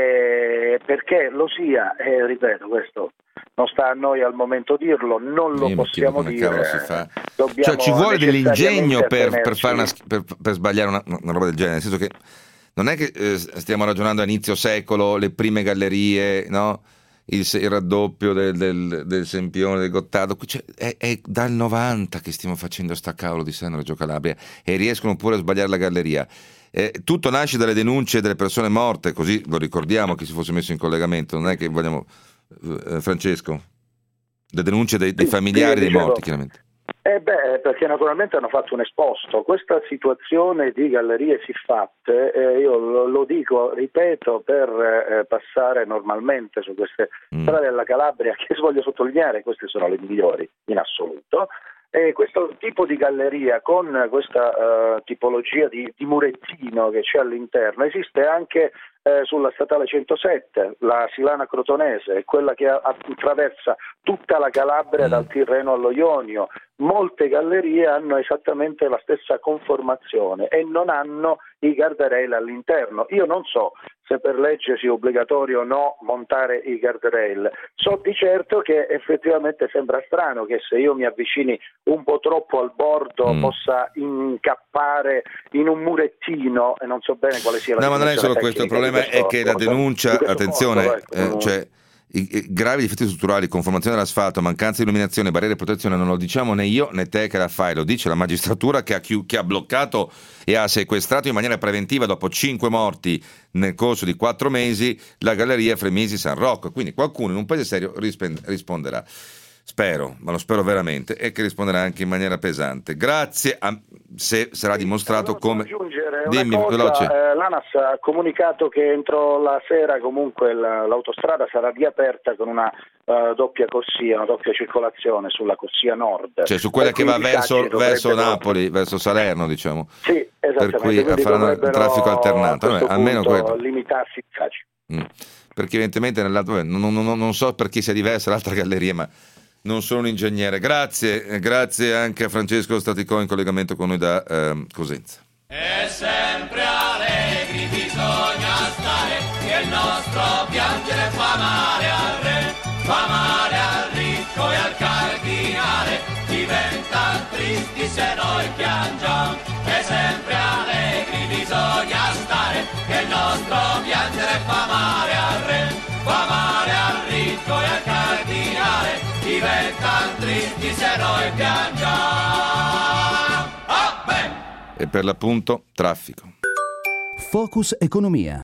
perché lo sia, ripeto, questo non sta a noi al momento dirlo, non lo possiamo dire. Cioè ci vuole dell'ingegno per fare per sbagliare una roba del genere, nel senso che non è che stiamo ragionando a inizio secolo, le prime gallerie, no? Il raddoppio del Sempione, del Gottardo, cioè, è dal 90 che stiamo facendo sta cavolo di San Reggio Calabria e riescono pure a sbagliare la galleria. Tutto nasce dalle denunce delle persone morte, così lo ricordiamo, chi si fosse messo in collegamento, non è che vogliamo Francesco, le denunce dei familiari dei morti, chiaramente. Perché naturalmente hanno fatto un esposto. Questa situazione di gallerie siffatte, io lo dico, ripeto, per passare normalmente su queste strade della Calabria, che voglio sottolineare, queste sono le migliori in assoluto. Questo tipo di galleria con questa tipologia di murettino che c'è all'interno esiste anche sulla statale 107, la Silana Crotonese, quella che attraversa tutta la Calabria dal Tirreno allo Ionio. Molte gallerie hanno esattamente la stessa conformazione e non hanno i guardrail all'interno. Io non so se per legge sia obbligatorio o no montare i guardrail. So di certo che effettivamente sembra strano che se io mi avvicini un po' troppo al bordo possa incappare in un murettino, e non so bene quale sia la No, ma non è solo questo, il problema è che la denuncia, attenzione, cioè I gravi difetti strutturali, conformazione dell'asfalto, mancanza di illuminazione, barriere di protezione non lo diciamo né io né te che la fai, lo dice la magistratura che ha bloccato e ha sequestrato in maniera preventiva dopo 5 morti nel corso di 4 mesi la galleria Fremisi San Rocco. Quindi qualcuno in un paese serio risponderà. Spero, ma lo spero veramente, e che risponderà anche in maniera pesante. Grazie, se sarà dimostrato come... Dimmi, veloce. L'ANAS ha comunicato che entro la sera comunque l'autostrada sarà riaperta con una doppia corsia, una doppia circolazione sulla corsia nord. Cioè su quella che va verso Napoli, verso Salerno, diciamo. Sì, esattamente. Per cui faranno il traffico alternato. Almeno quello. Limitarsi i disagi. Perché evidentemente nell'altro non so per chi sia diversa l'altra galleria, ma non sono un ingegnere. Grazie anche a Francesco Staticò in collegamento con noi da Cosenza. E sempre allegri bisogna stare, che il nostro piangere fa male al re, fa male al ricco e al cardinale, diventa tristi se noi piangiamo. E sempre allegri bisogna stare, che il nostro piangere fa male al re, fa male al ricco e al cardinale, diventa tristi se noi piangiamo. E per l'appunto traffico. Focus Economia.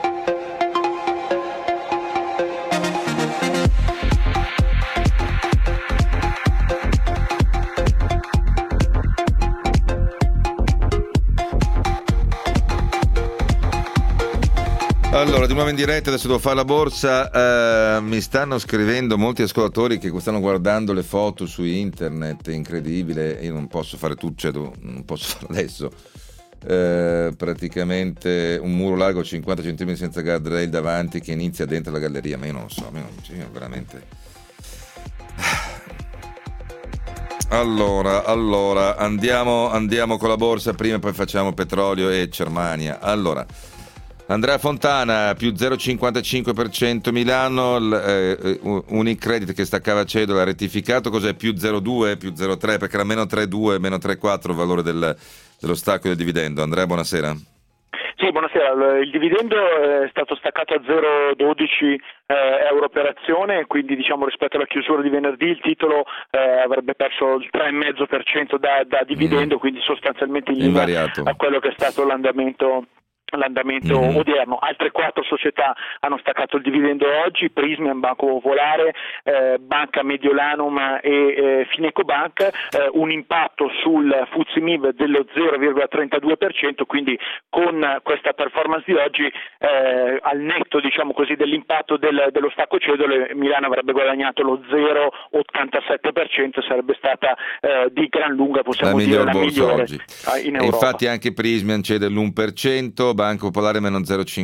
Allora, di nuovo in diretta, adesso devo fare la borsa. Mi stanno scrivendo molti ascoltatori che stanno guardando le foto su internet, è incredibile. Io non posso fare tutto, cioè non posso farlo adesso. Praticamente un muro largo 50 cm senza guardrail davanti che inizia dentro la galleria, ma io non lo so, io veramente. Allora andiamo con la borsa prima, poi facciamo petrolio e Germania. Allora, Andrea Fontana più 0,55% Milano, Unicredit che staccava cedola ha rettificato, cos'è più 0,2, più 0,3 perché era meno 3,2, meno 3,4 il valore dello stacco del dividendo. Andrea, buonasera. Sì, buonasera. Il dividendo è stato staccato a 0,12 euro per azione, quindi diciamo rispetto alla chiusura di venerdì il titolo avrebbe perso il 3,5% da dividendo, quindi sostanzialmente in linea a quello che è stato l'andamento odierno. Altre 4 società hanno staccato il dividendo oggi: Prysmian, Banco Popolare, Banca Mediolanum e Finecobank, un impatto sul FTSE MIB dello 0,32%, quindi con questa performance di oggi al netto diciamo così dell'impatto dello stacco cedole Milano avrebbe guadagnato lo 0,87%, sarebbe stata di gran lunga possiamo dire la migliore oggi in Europa. E infatti anche Prysmian cede l'1%, Banco Popolare meno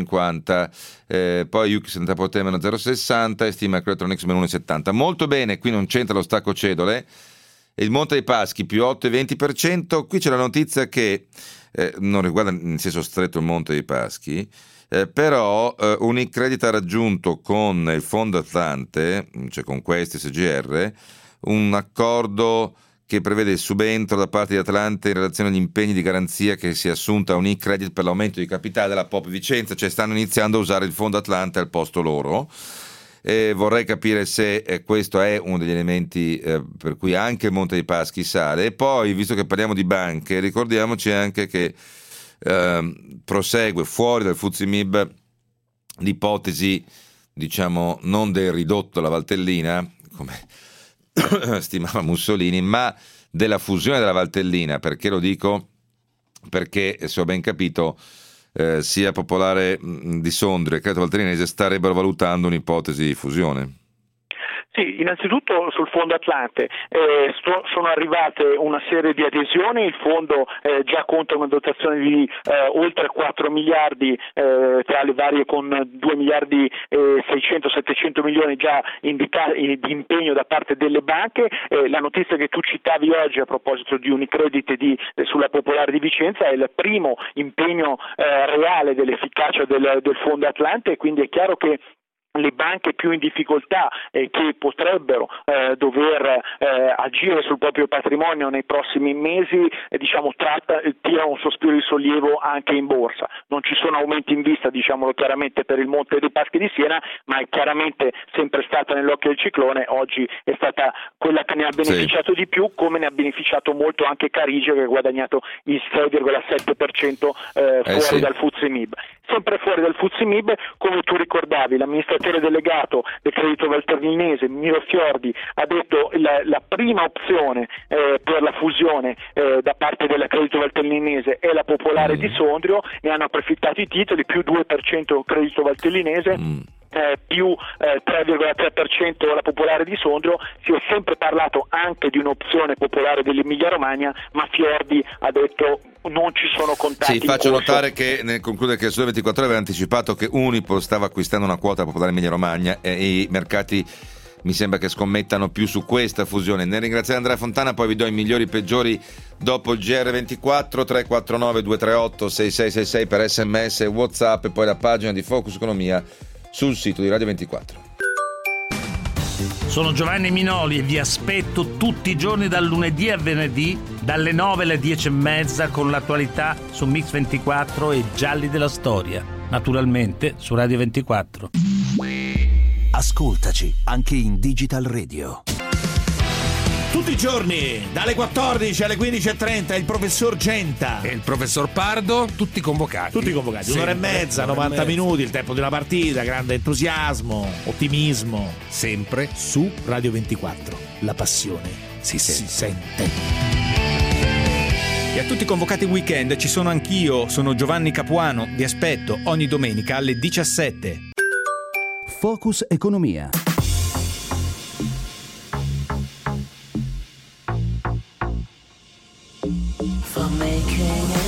0,50, poi UX Net-a-Porter meno 0,60 e Stima Electronics meno 1,70. Molto bene, qui non c'entra lo stacco cedole. E il Monte dei Paschi più 8,20%. Qui c'è la notizia che non riguarda in senso stretto il Monte dei Paschi, però Unicredit ha raggiunto con il Fondo Atlante, cioè con questi SGR, un accordo che prevede il subentro da parte di Atlante in relazione agli impegni di garanzia che si è assunta a Unicredit per l'aumento di capitale della Pop Vicenza, cioè stanno iniziando a usare il Fondo Atlante al posto loro. Vorrei capire se questo è uno degli elementi per cui anche il Monte dei Paschi sale. E poi, visto che parliamo di banche, ricordiamoci anche che prosegue fuori dal FTSE MIB l'ipotesi, diciamo, non del ridotto alla Valtellina, come stimava Mussolini, ma della fusione della Valtellina. Perché lo dico? Perché, se ho ben capito, sia Popolare di Sondrio e Credito Valtellinese starebbero valutando un'ipotesi di fusione. Sì, innanzitutto sul Fondo Atlante sono arrivate una serie di adesioni, il fondo già conta una dotazione di oltre 4 miliardi tra le varie, con 2 miliardi 600-700 milioni già indicati di impegno da parte delle banche. La notizia che tu citavi oggi a proposito di Unicredit sulla Popolare di Vicenza è il primo impegno reale dell'efficacia del Fondo Atlante, quindi è chiaro che le banche più in difficoltà che potrebbero dover agire sul proprio patrimonio nei prossimi mesi, tirano un sospiro di sollievo anche in borsa. Non ci sono aumenti in vista, diciamolo chiaramente, per il Monte dei Paschi di Siena, ma è chiaramente sempre stata nell'occhio del ciclone. Oggi è stata quella che ne ha beneficiato di più, come ne ha beneficiato molto anche Carige, che ha guadagnato il 6,7% fuori dal FTSE MIB. Sempre fuori dal FTSE MIB, come tu ricordavi, l'amministratore delegato del Credito Valtellinese, Miro Fiordi, ha detto la prima opzione per la fusione da parte della Credito Valtellinese è la Popolare di Sondrio, ne hanno approfittato i titoli, più 2% Credito Valtellinese, più 3,3% la Popolare di Sondrio. Si è sempre parlato anche di un'opzione popolare dell'Emilia Romagna, ma Fiordi ha detto non ci sono contatti. Sì, faccio notare che nel concludere che il Sole 24 Ore aveva anticipato che Unipol stava acquistando una quota popolare Emilia Romagna e i mercati mi sembra che scommettano più su questa fusione. Nel ringraziare Andrea Fontana, poi vi do i migliori e peggiori dopo il GR24. 349 238 6666 per SMS e WhatsApp, e poi la pagina di Focus Economia sul sito di Radio 24. Sono Giovanni Minoli e vi aspetto tutti i giorni dal lunedì a venerdì dalle 9 alle 10:30 con l'attualità su Mix 24 e Gialli della Storia, naturalmente su Radio 24. Ascoltaci anche in Digital Radio. Tutti i giorni, dalle 14 alle 15:30, il professor Genta e il professor Pardo, tutti convocati. Tutti convocati, un'ora e mezza, 90 minuti, il tempo di una partita, grande entusiasmo, ottimismo. Sempre su Radio 24. La passione si sente. E a tutti i convocati weekend ci sono anch'io, sono Giovanni Capuano, vi aspetto ogni domenica alle 17. Focus Economia. For making it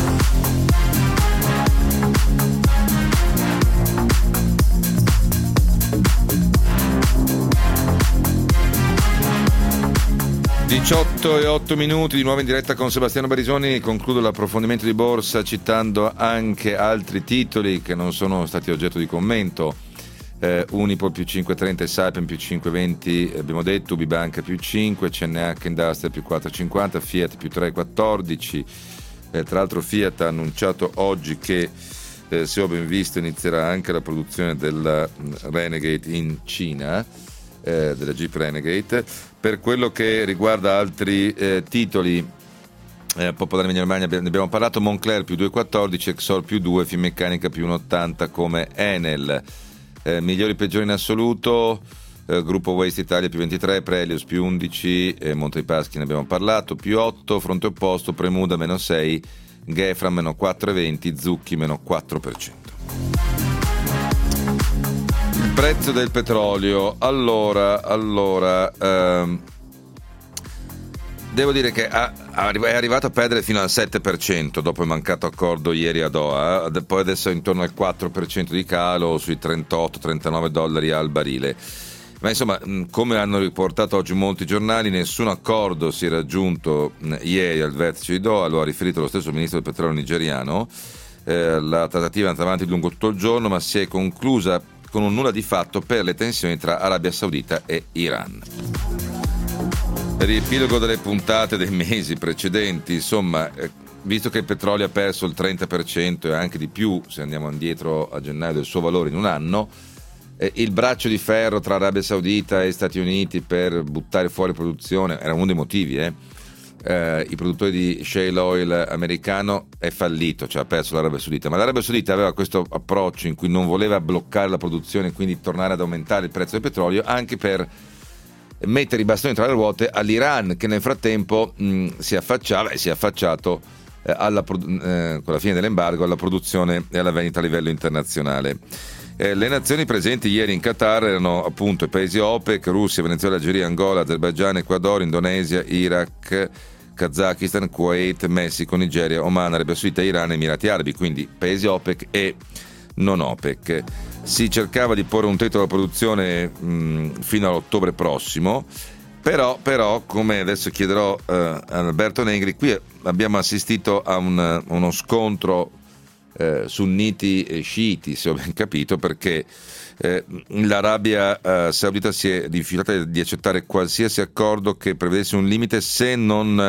18:08 di nuovo in diretta con Sebastiano Barisoni. Concludo l'approfondimento di borsa citando anche altri titoli che non sono stati oggetto di commento. Unipol più 5,30, Saipem più 5,20, abbiamo detto, Ubibanca più 5, CNH Industrial più 4,50, Fiat più 3,14. Tra l'altro Fiat ha annunciato oggi che se ho ben visto inizierà anche la produzione della Renegade in Cina, della Jeep Renegade. Per quello che riguarda altri titoli, Popolare Emilia Romagna ne abbiamo parlato, Moncler più 2,14, Exor più 2, Finmeccanica più 1,80 come Enel. Migliori e peggiori in assoluto, Gruppo Waste Italia più 23, Prelios più 11, Monte dei Paschi ne abbiamo parlato, più 8, fronte opposto, Premuda meno 6, Gefra meno 4,20, Zucchi meno 4%. Il prezzo del petrolio, allora devo dire che è arrivato a perdere fino al 7% dopo il mancato accordo ieri a Doha, poi adesso è intorno al 4% di calo, sui $38-39 al barile. Ma insomma, come hanno riportato oggi molti giornali, nessun accordo si è raggiunto ieri al vertice di Doha, lo ha riferito lo stesso ministro del petrolio nigeriano. La trattativa è andata avanti lungo tutto il giorno, ma si è conclusa con un nulla di fatto per le tensioni tra Arabia Saudita e Iran. Riepilogo delle puntate dei mesi precedenti, insomma, visto che il petrolio ha perso il 30% e anche di più se andiamo indietro a gennaio del suo valore in un anno, il braccio di ferro tra Arabia Saudita e Stati Uniti per buttare fuori produzione era uno dei motivi, i produttori di shale oil americano è fallito, cioè ha perso l'Arabia Saudita, ma l'Arabia Saudita aveva questo approccio in cui non voleva bloccare la produzione e quindi tornare ad aumentare il prezzo del petrolio, anche per mettere i bastoni tra le ruote all'Iran, che nel frattempo si affacciava e si è affacciato con la fine dell'embargo alla produzione e alla vendita a livello internazionale. Le nazioni presenti ieri in Qatar erano appunto i paesi OPEC, Russia, Venezuela, Algeria, Angola, Azerbaigian, Ecuador, Indonesia, Iraq, Kazakistan, Kuwait, Messico, Nigeria, Oman, Arabia Saudita, Iran e Emirati Arabi, quindi paesi OPEC e non OPEC. Si cercava di porre un tetto alla produzione fino all'ottobre prossimo, però come adesso chiederò a Alberto Negri, qui abbiamo assistito a uno scontro sunniti e sciiti, se ho ben capito, perché l'Arabia Saudita si è rifiutata di accettare qualsiasi accordo che prevedesse un limite se non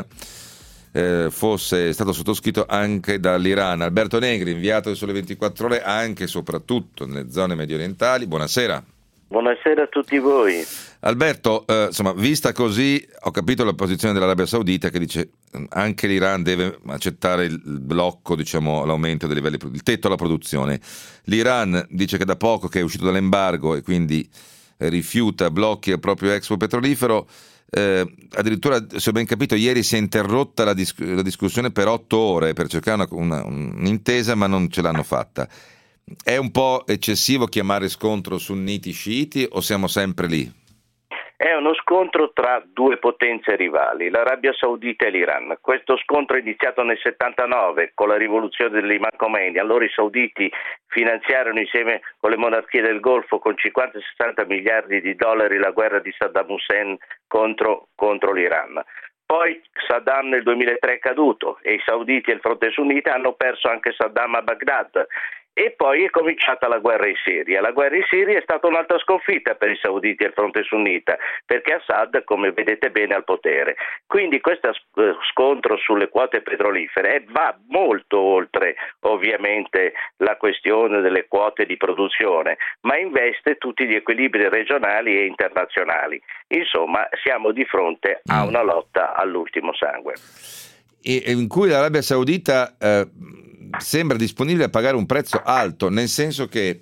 fosse stato sottoscritto anche dall'Iran. Alberto Negri, inviato del Sole 24 Ore anche e soprattutto nelle zone mediorientali. Buonasera. Buonasera a tutti voi. Alberto, insomma, vista così, ho capito la posizione dell'Arabia Saudita che dice anche l'Iran deve accettare il blocco, diciamo, l'aumento dei livelli, il tetto alla produzione. L'Iran dice che da poco che è uscito dall'embargo e quindi rifiuta blocchi al proprio export petrolifero. Addirittura, se ho ben capito, ieri si è interrotta la discussione per 8 ore per cercare un'intesa, ma non ce l'hanno fatta. È un po' eccessivo chiamare scontro sunniti sciiti o siamo sempre lì? È uno scontro tra due potenze rivali, l'Arabia Saudita e l'Iran. Questo scontro è iniziato nel 79 con la rivoluzione dell'Imam Khomeini. Allora i sauditi finanziarono insieme con le monarchie del Golfo con 50-60 miliardi di dollari la guerra di Saddam Hussein contro l'Iran. Poi Saddam nel 2003 è caduto e i sauditi e il fronte sunnita hanno perso anche Saddam a Baghdad. E poi è cominciata la guerra in Siria. La guerra in Siria è stata un'altra sconfitta per i sauditi e il fronte sunnita, perché Assad, come vedete bene, è al potere. Quindi questo scontro sulle quote petrolifere va molto oltre, ovviamente, la questione delle quote di produzione, ma investe tutti gli equilibri regionali e internazionali. Insomma, siamo di fronte a una lotta all'ultimo sangue. E in cui l'Arabia Saudita sembra disponibile a pagare un prezzo alto, nel senso che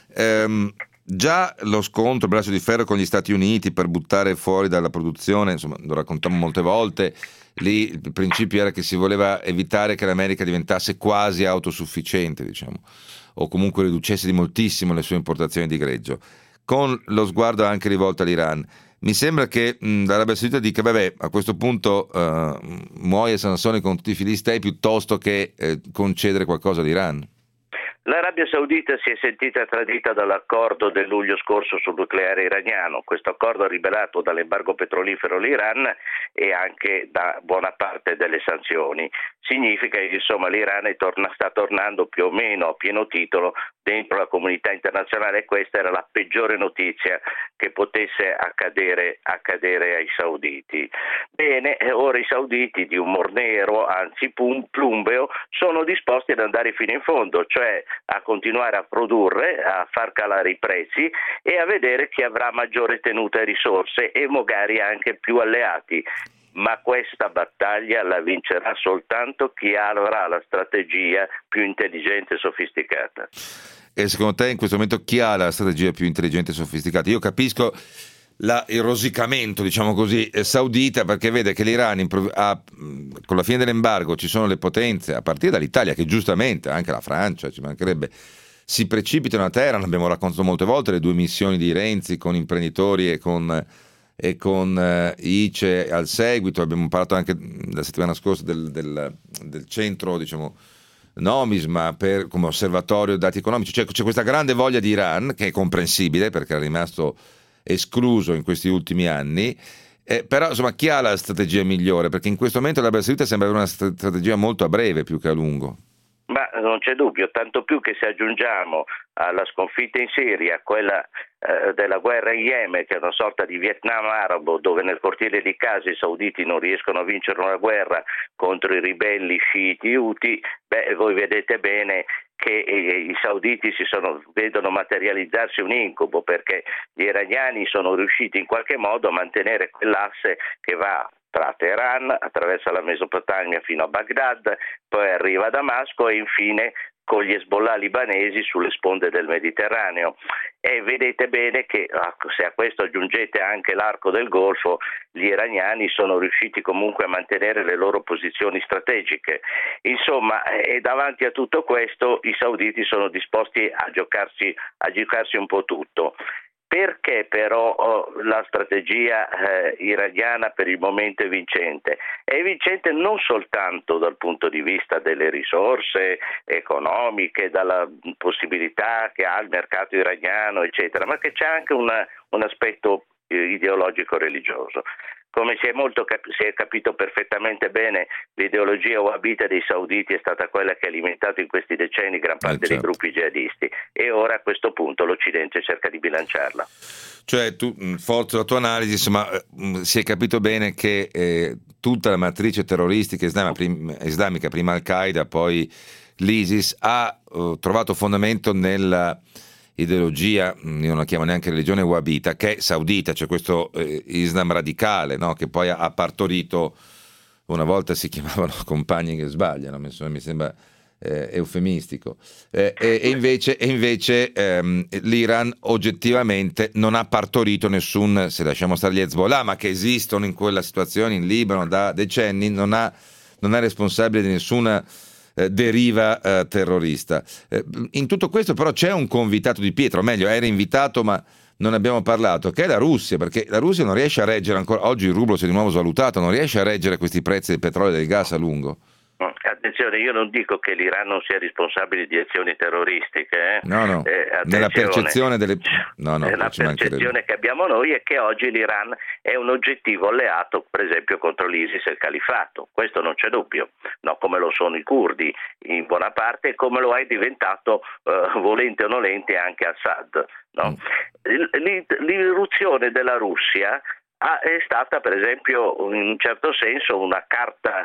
già lo scontro, il braccio di ferro con gli Stati Uniti per buttare fuori dalla produzione, insomma, lo raccontiamo molte volte, lì il principio era che si voleva evitare che l'America diventasse quasi autosufficiente, diciamo, o comunque riducesse di moltissimo le sue importazioni di greggio, con lo sguardo anche rivolto all'Iran. Mi sembra che l'Arabia Saudita dica, vabbè, a questo punto muoia Sansone con tutti i filistei piuttosto che concedere qualcosa all'Iran. L'Arabia Saudita si è sentita tradita dall'accordo del luglio scorso sul nucleare iraniano. Questo accordo ha liberato dall'embargo petrolifero l'Iran e anche da buona parte delle sanzioni. Significa che insomma l'Iran sta tornando più o meno a pieno titolo dentro la comunità internazionale e questa era la peggiore notizia che potesse accadere ai sauditi. Bene, ora i sauditi di umor nero, anzi plumbeo, sono disposti ad andare fino in fondo, cioè a continuare a produrre, a far calare i prezzi e a vedere chi avrà maggiore tenuta e risorse e magari anche più alleati. Ma questa battaglia la vincerà soltanto chi avrà la strategia più intelligente e sofisticata. E secondo te in questo momento chi ha la strategia più intelligente e sofisticata? Io capisco il rosicamento, diciamo così, saudita, perché vede che l'Iran con la fine dell'embargo ci sono le potenze, a partire dall'Italia, che giustamente, anche la Francia, ci mancherebbe, si precipitano a Teheran. Abbiamo raccontato molte volte le 2 missioni di Renzi con imprenditori e con ICE al seguito. Abbiamo parlato anche la settimana scorsa del centro, diciamo, Nomisma come osservatorio dati economici. C'è questa grande voglia di Iran, che è comprensibile perché è rimasto escluso in questi ultimi anni, però insomma chi ha la strategia migliore? Perché in questo momento l'Arabia Saudita sembra avere una strategia molto a breve più che a lungo. Ma non c'è dubbio, tanto più che se aggiungiamo alla sconfitta in Siria quella della guerra in Yemen, che è una sorta di Vietnam arabo, dove nel quartiere di casa i sauditi non riescono a vincere una guerra contro i ribelli sciiti Houthi, voi vedete bene che i sauditi vedono materializzarsi un incubo, perché gli iraniani sono riusciti in qualche modo a mantenere quell'asse che va tra Teheran, attraversa la Mesopotamia fino a Baghdad, poi arriva a Damasco e infine con gli Hezbollah libanesi sulle sponde del Mediterraneo. E vedete bene che se a questo aggiungete anche l'arco del Golfo, gli iraniani sono riusciti comunque a mantenere le loro posizioni strategiche. Insomma, e davanti a tutto questo i sauditi sono disposti a giocarsi un po' tutto. Perché però la strategia iraniana per il momento è vincente? È vincente non soltanto dal punto di vista delle risorse economiche, dalla possibilità che ha il mercato iraniano, eccetera, ma che c'è anche un aspetto ideologico religioso. Come si è capito perfettamente bene, l'ideologia wahhabita dei sauditi è stata quella che ha alimentato in questi decenni gran parte dei gruppi jihadisti, e ora a questo punto l'Occidente cerca di bilanciarla. Cioè, tu, forza la tua analisi, insomma, si è capito bene che tutta la matrice terroristica islamica, prima Al-Qaeda, poi l'ISIS, ha trovato fondamento nella ideologia, io non la chiamo neanche religione wahhabita, che è saudita, cioè questo Islam radicale, no? Che poi ha partorito, una volta si chiamavano compagni che sbagliano, mi sembra eufemistico, e invece l'Iran oggettivamente non ha partorito nessun, se lasciamo stare gli Hezbollah, ma che esistono in quella situazione in Libano da decenni, non è responsabile di nessuna deriva terrorista. In tutto questo però c'è un convitato di pietra, o meglio era invitato ma non abbiamo parlato, che è la Russia, perché la Russia non riesce a reggere ancora, oggi il rublo si è di nuovo svalutato, non riesce a reggere questi prezzi del petrolio e del gas a lungo. Attenzione, io non dico che l'Iran non sia responsabile di azioni terroristiche. No. Nella percezione delle... la percezione che abbiamo noi è che oggi l'Iran è un oggettivo alleato, per esempio, contro l'ISIS e il califato. Questo non c'è dubbio, no? Come lo sono i curdi in buona parte e come lo è diventato, volente o nolente, anche Assad. No? L'irruzione della Russia è stata, per esempio, in un certo senso una carta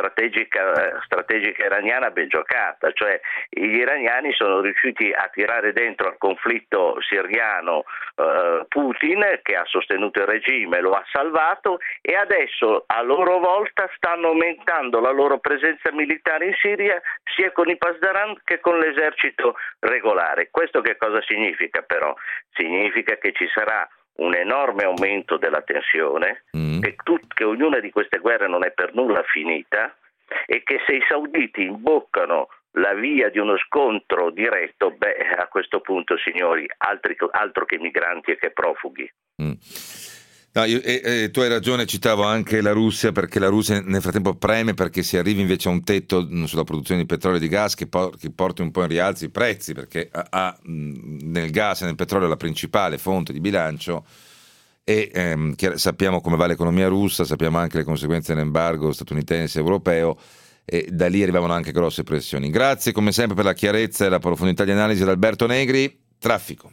strategica iraniana ben giocata, cioè gli iraniani sono riusciti a tirare dentro al conflitto siriano Putin, che ha sostenuto il regime, lo ha salvato, e adesso a loro volta stanno aumentando la loro presenza militare in Siria sia con i Pasdaran che con l'esercito regolare. Questo che cosa significa però? Significa che ci sarà un enorme aumento della tensione, che ognuna di queste guerre non è per nulla finita, e che se i sauditi imboccano la via di uno scontro diretto, a questo punto, signori, altro che migranti e che profughi. No, tu hai ragione, citavo anche la Russia, perché la Russia nel frattempo preme perché si arrivi invece a un tetto sulla produzione di petrolio e di gas che porti un po' in rialzo i prezzi, perché ha nel gas e nel petrolio la principale fonte di bilancio, e sappiamo come va l'economia russa, sappiamo anche le conseguenze dell'embargo statunitense e europeo, e da lì arrivavano anche grosse pressioni. Grazie come sempre per la chiarezza e la profondità di analisi ad Alberto Negri. Traffico.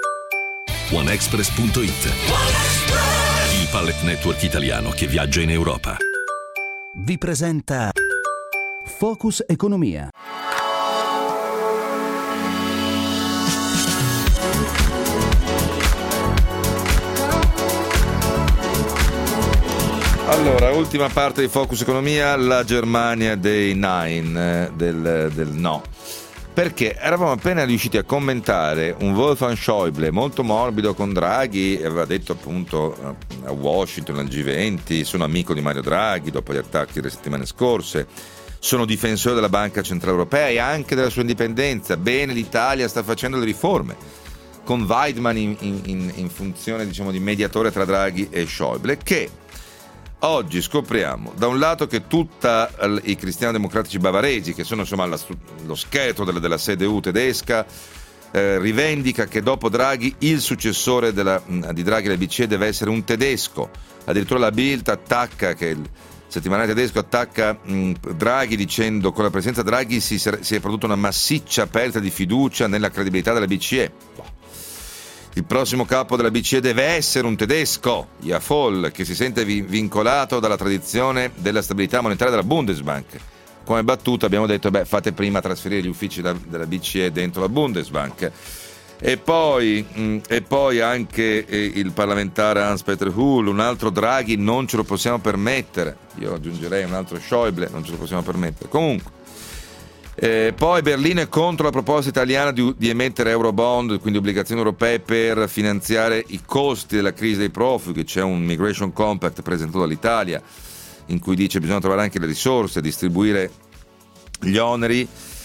OneExpress.it, il pallet network italiano che viaggia in Europa. Vi presenta Focus Economia. Allora, ultima parte di Focus Economia, la Germania dei Nein, del no. Perché eravamo appena riusciti a commentare un Wolfgang Schäuble molto morbido con Draghi, e aveva detto appunto a Washington, al G20, sono amico di Mario Draghi dopo gli attacchi delle settimane scorse, sono difensore della Banca Centrale Europea e anche della sua indipendenza, bene, l'Italia sta facendo le riforme, con Weidmann in funzione, diciamo, di mediatore tra Draghi e Schäuble, che oggi scopriamo da un lato che tutta i cristiano-democratici bavaresi, che sono insomma lo scheletro della CDU tedesca, rivendica che dopo Draghi il successore di Draghi alla BCE deve essere un tedesco. Addirittura la Bild attacca, che il settimanale tedesco attacca Draghi dicendo: con la presenza Draghi si è prodotta una massiccia perdita di fiducia nella credibilità della BCE. Il prossimo capo della BCE deve essere un tedesco, Jafol, che si sente vincolato dalla tradizione della stabilità monetaria della Bundesbank. Come battuta abbiamo detto, fate prima a trasferire gli uffici della BCE dentro la Bundesbank. E poi anche il parlamentare Hans-Peter Hull, un altro Draghi non ce lo possiamo permettere. Io aggiungerei un altro Schäuble, non ce lo possiamo permettere. Comunque. Poi Berlino è contro la proposta italiana di emettere Eurobond, quindi obbligazioni europee per finanziare i costi della crisi dei profughi. C'è un Migration Compact presentato dall'Italia in cui dice che bisogna trovare anche le risorse, distribuire gli oneri,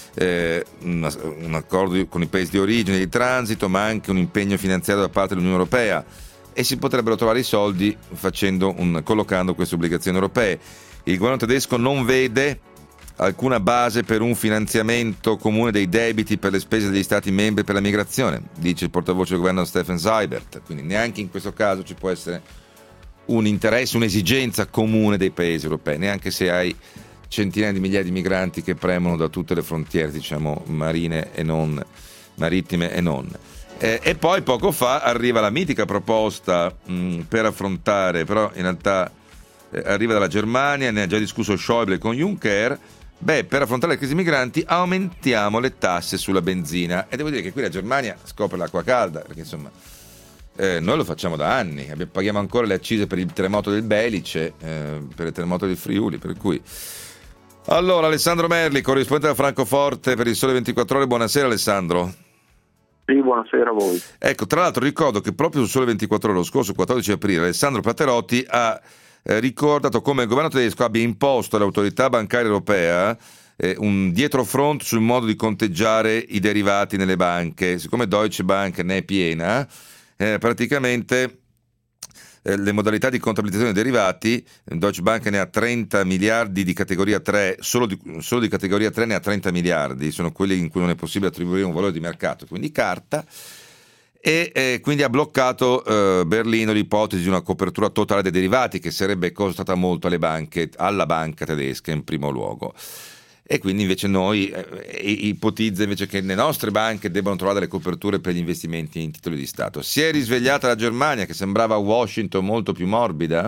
un accordo con i paesi di origine e di transito, ma anche un impegno finanziario da parte dell'Unione Europea, e si potrebbero trovare i soldi collocando queste obbligazioni europee. Il governo tedesco non vede alcuna base per un finanziamento comune dei debiti per le spese degli Stati membri per la migrazione, dice il portavoce del governo Steffen Seibert, quindi neanche in questo caso ci può essere un interesse, un'esigenza comune dei paesi europei, neanche se hai centinaia di migliaia di migranti che premono da tutte le frontiere, diciamo, marine e non, marittime e non. E poi poco fa arriva la mitica proposta per affrontare, però in realtà arriva dalla Germania, ne ha già discusso Schäuble con Juncker. Per affrontare la crisi migranti aumentiamo le tasse sulla benzina, e devo dire che qui la Germania scopre l'acqua calda, perché insomma noi lo facciamo da anni, paghiamo ancora le accise per il terremoto del Belice, per il terremoto del Friuli, per cui. Allora, Alessandro Merli, corrispondente da Francoforte per il Sole 24 Ore, buonasera Alessandro. Sì, buonasera a voi. Ecco, tra l'altro ricordo che proprio sul Sole 24 Ore lo scorso 14 aprile Alessandro Platterotti ha ricordato come il governo tedesco abbia imposto all'autorità bancaria europea un dietrofront sul modo di conteggiare i derivati nelle banche. Siccome Deutsche Bank ne è piena, praticamente le modalità di contabilizzazione dei derivati, Deutsche Bank ne ha 30 miliardi di categoria 3, solo di categoria 3 ne ha 30 miliardi, sono quelli in cui non è possibile attribuire un valore di mercato, quindi carta, e quindi ha bloccato Berlino l'ipotesi di una copertura totale dei derivati, che sarebbe costata molto alla banca tedesca in primo luogo. E quindi invece noi ipotizza invece che le nostre banche debbano trovare delle coperture per gli investimenti in titoli di Stato. Si è risvegliata la Germania, che sembrava Washington molto più morbida?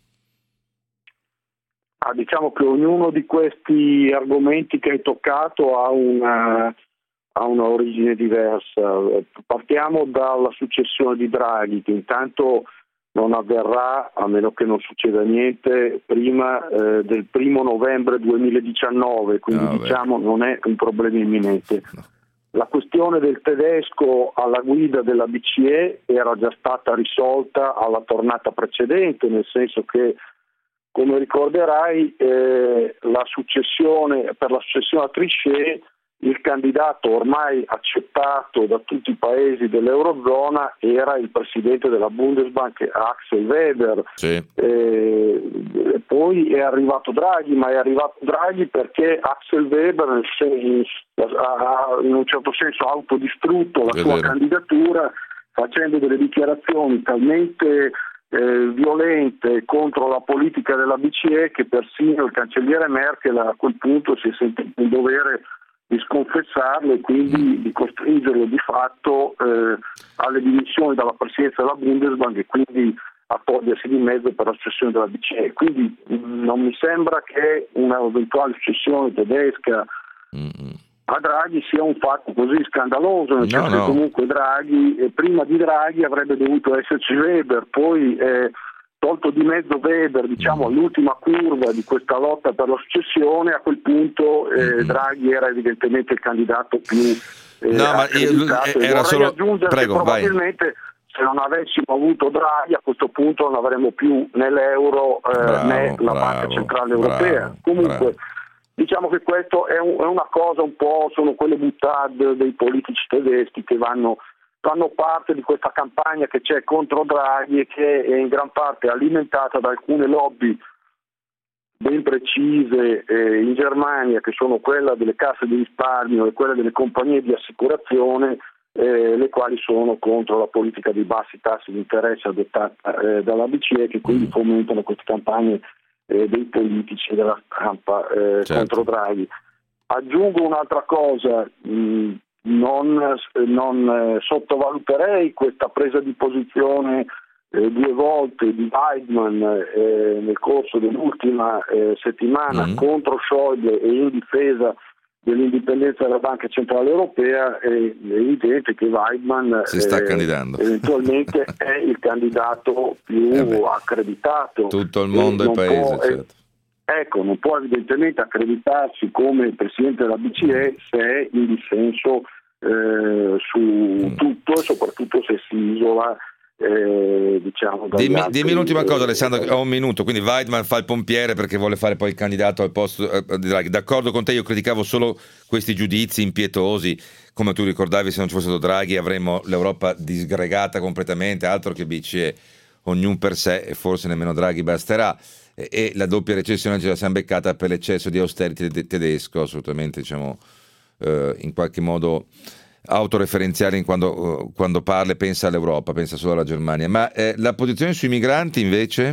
Diciamo che ognuno di questi argomenti che hai toccato ha una origine diversa. Partiamo dalla successione di Draghi, che intanto non avverrà, a meno che non succeda niente, prima del 1 novembre 2019, quindi diciamo non è un problema imminente. La questione del tedesco alla guida della BCE era già stata risolta alla tornata precedente, nel senso che, come ricorderai, per la successione a Trichet, il candidato ormai accettato da tutti i paesi dell'Eurozona era il presidente della Bundesbank, Axel Weber. Sì. Poi è arrivato Draghi, ma è arrivato Draghi perché Axel Weber ha in un certo senso autodistrutto la sua candidatura, facendo delle dichiarazioni talmente violente contro la politica della BCE che persino il cancelliere Merkel a quel punto si è sentito in dovere di sconfessarlo e quindi di costringerlo di fatto alle dimissioni dalla presidenza della Bundesbank e quindi a togliersi di mezzo per la successione della BCE. Quindi non mi sembra che una eventuale successione tedesca a Draghi sia un fatto così scandaloso, nel senso che comunque Draghi, prima di Draghi avrebbe dovuto esserci Weber, poi tolto di mezzo Weber, diciamo all'ultima curva di questa lotta per la successione, a quel punto Draghi era evidentemente il candidato più accreditato. Era solo... aggiungere che probabilmente se non avessimo avuto Draghi a questo punto non avremmo più né l'euro né la Banca Centrale Europea. Comunque diciamo che questo è una cosa un po', sono quelle boutade dei politici tedeschi che fanno parte di questa campagna che c'è contro Draghi e che è in gran parte alimentata da alcune lobby ben precise in Germania, che sono quella delle casse di risparmio e quella delle compagnie di assicurazione, le quali sono contro la politica di bassi tassi di interesse adottata dalla BCE, che quindi fomentano queste campagne dei politici della stampa contro Draghi. Aggiungo un'altra cosa, non sottovaluterei questa presa di posizione 2 volte di Weidmann nel corso dell'ultima settimana contro Schäuble e in difesa dell'indipendenza della Banca Centrale Europea. È evidente che Weidmann si sta candidando, eventualmente è il candidato più accreditato. Tutto il mondo e il paese, certo. Ecco, non può evidentemente accreditarsi come presidente della BCE se è in dissenso su tutto e soprattutto se si isola diciamo. Dimmi l'ultima cosa, Alessandro, ho un minuto. Quindi Weidmann fa il pompiere perché vuole fare poi il candidato al posto di Draghi. D'accordo con te, io criticavo solo questi giudizi impietosi. Come tu ricordavi, se non ci fosse stato Draghi avremmo l'Europa disgregata completamente, altro che BCE, ognuno per sé, e forse nemmeno Draghi basterà. E la doppia recessione ce la siamo beccata per l'eccesso di austerity tedesco, assolutamente, diciamo, in qualche modo autoreferenziale quando parla e pensa all'Europa, pensa solo alla Germania. Ma la posizione sui migranti invece?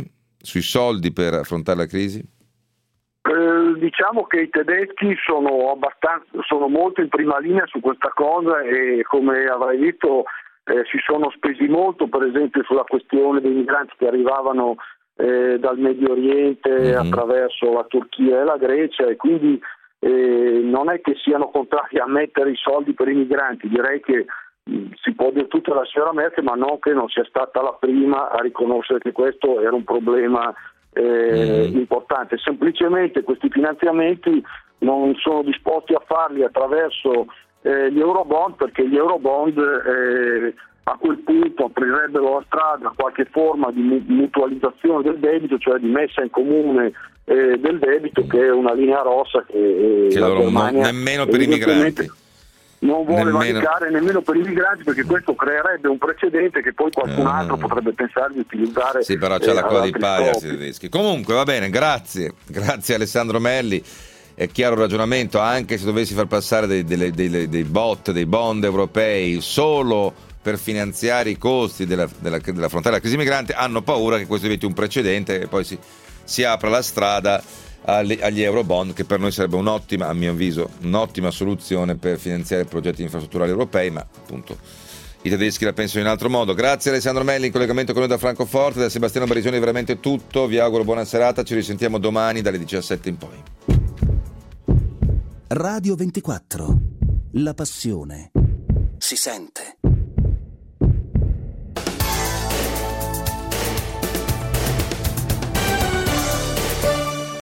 sui soldi per affrontare la crisi? Diciamo che i tedeschi sono molto in prima linea su questa cosa e, come avrai visto, si sono spesi molto, per esempio, sulla questione dei migranti che arrivavano dal Medio Oriente attraverso la Turchia e la Grecia, e quindi non è che siano contrari a mettere i soldi per i migranti. Direi che si può dire tutto alla signora Merkel, ma non che non sia stata la prima a riconoscere che questo era un problema importante. Semplicemente questi finanziamenti non sono disposti a farli attraverso gli Eurobond, perché gli Eurobond a quel punto aprirebbero la strada a qualche forma di mutualizzazione del debito, cioè di messa in comune del debito, che è una linea rossa che la Germania nemmeno per i migranti non vuole valicare nemmeno per i migranti, perché questo creerebbe un precedente che poi qualcun altro potrebbe pensare di utilizzare. Sì, però c'è la coda di paglia sui tedeschi. Comunque va bene, grazie Alessandro Melli. È chiaro il ragionamento, anche se dovessi far passare dei bond europei solo per finanziare i costi dell'affrontare la crisi migrante, hanno paura che questo diventi un precedente e poi si apra la strada agli Eurobond, che per noi sarebbe a mio avviso, un'ottima soluzione per finanziare progetti infrastrutturali europei, ma appunto i tedeschi la pensano in altro modo. Grazie Alessandro Melli, in collegamento con noi da Francoforte. Da Sebastiano Barisoni è veramente tutto, vi auguro buona serata, ci risentiamo domani dalle 17 in poi. Radio 24, la passione si sente.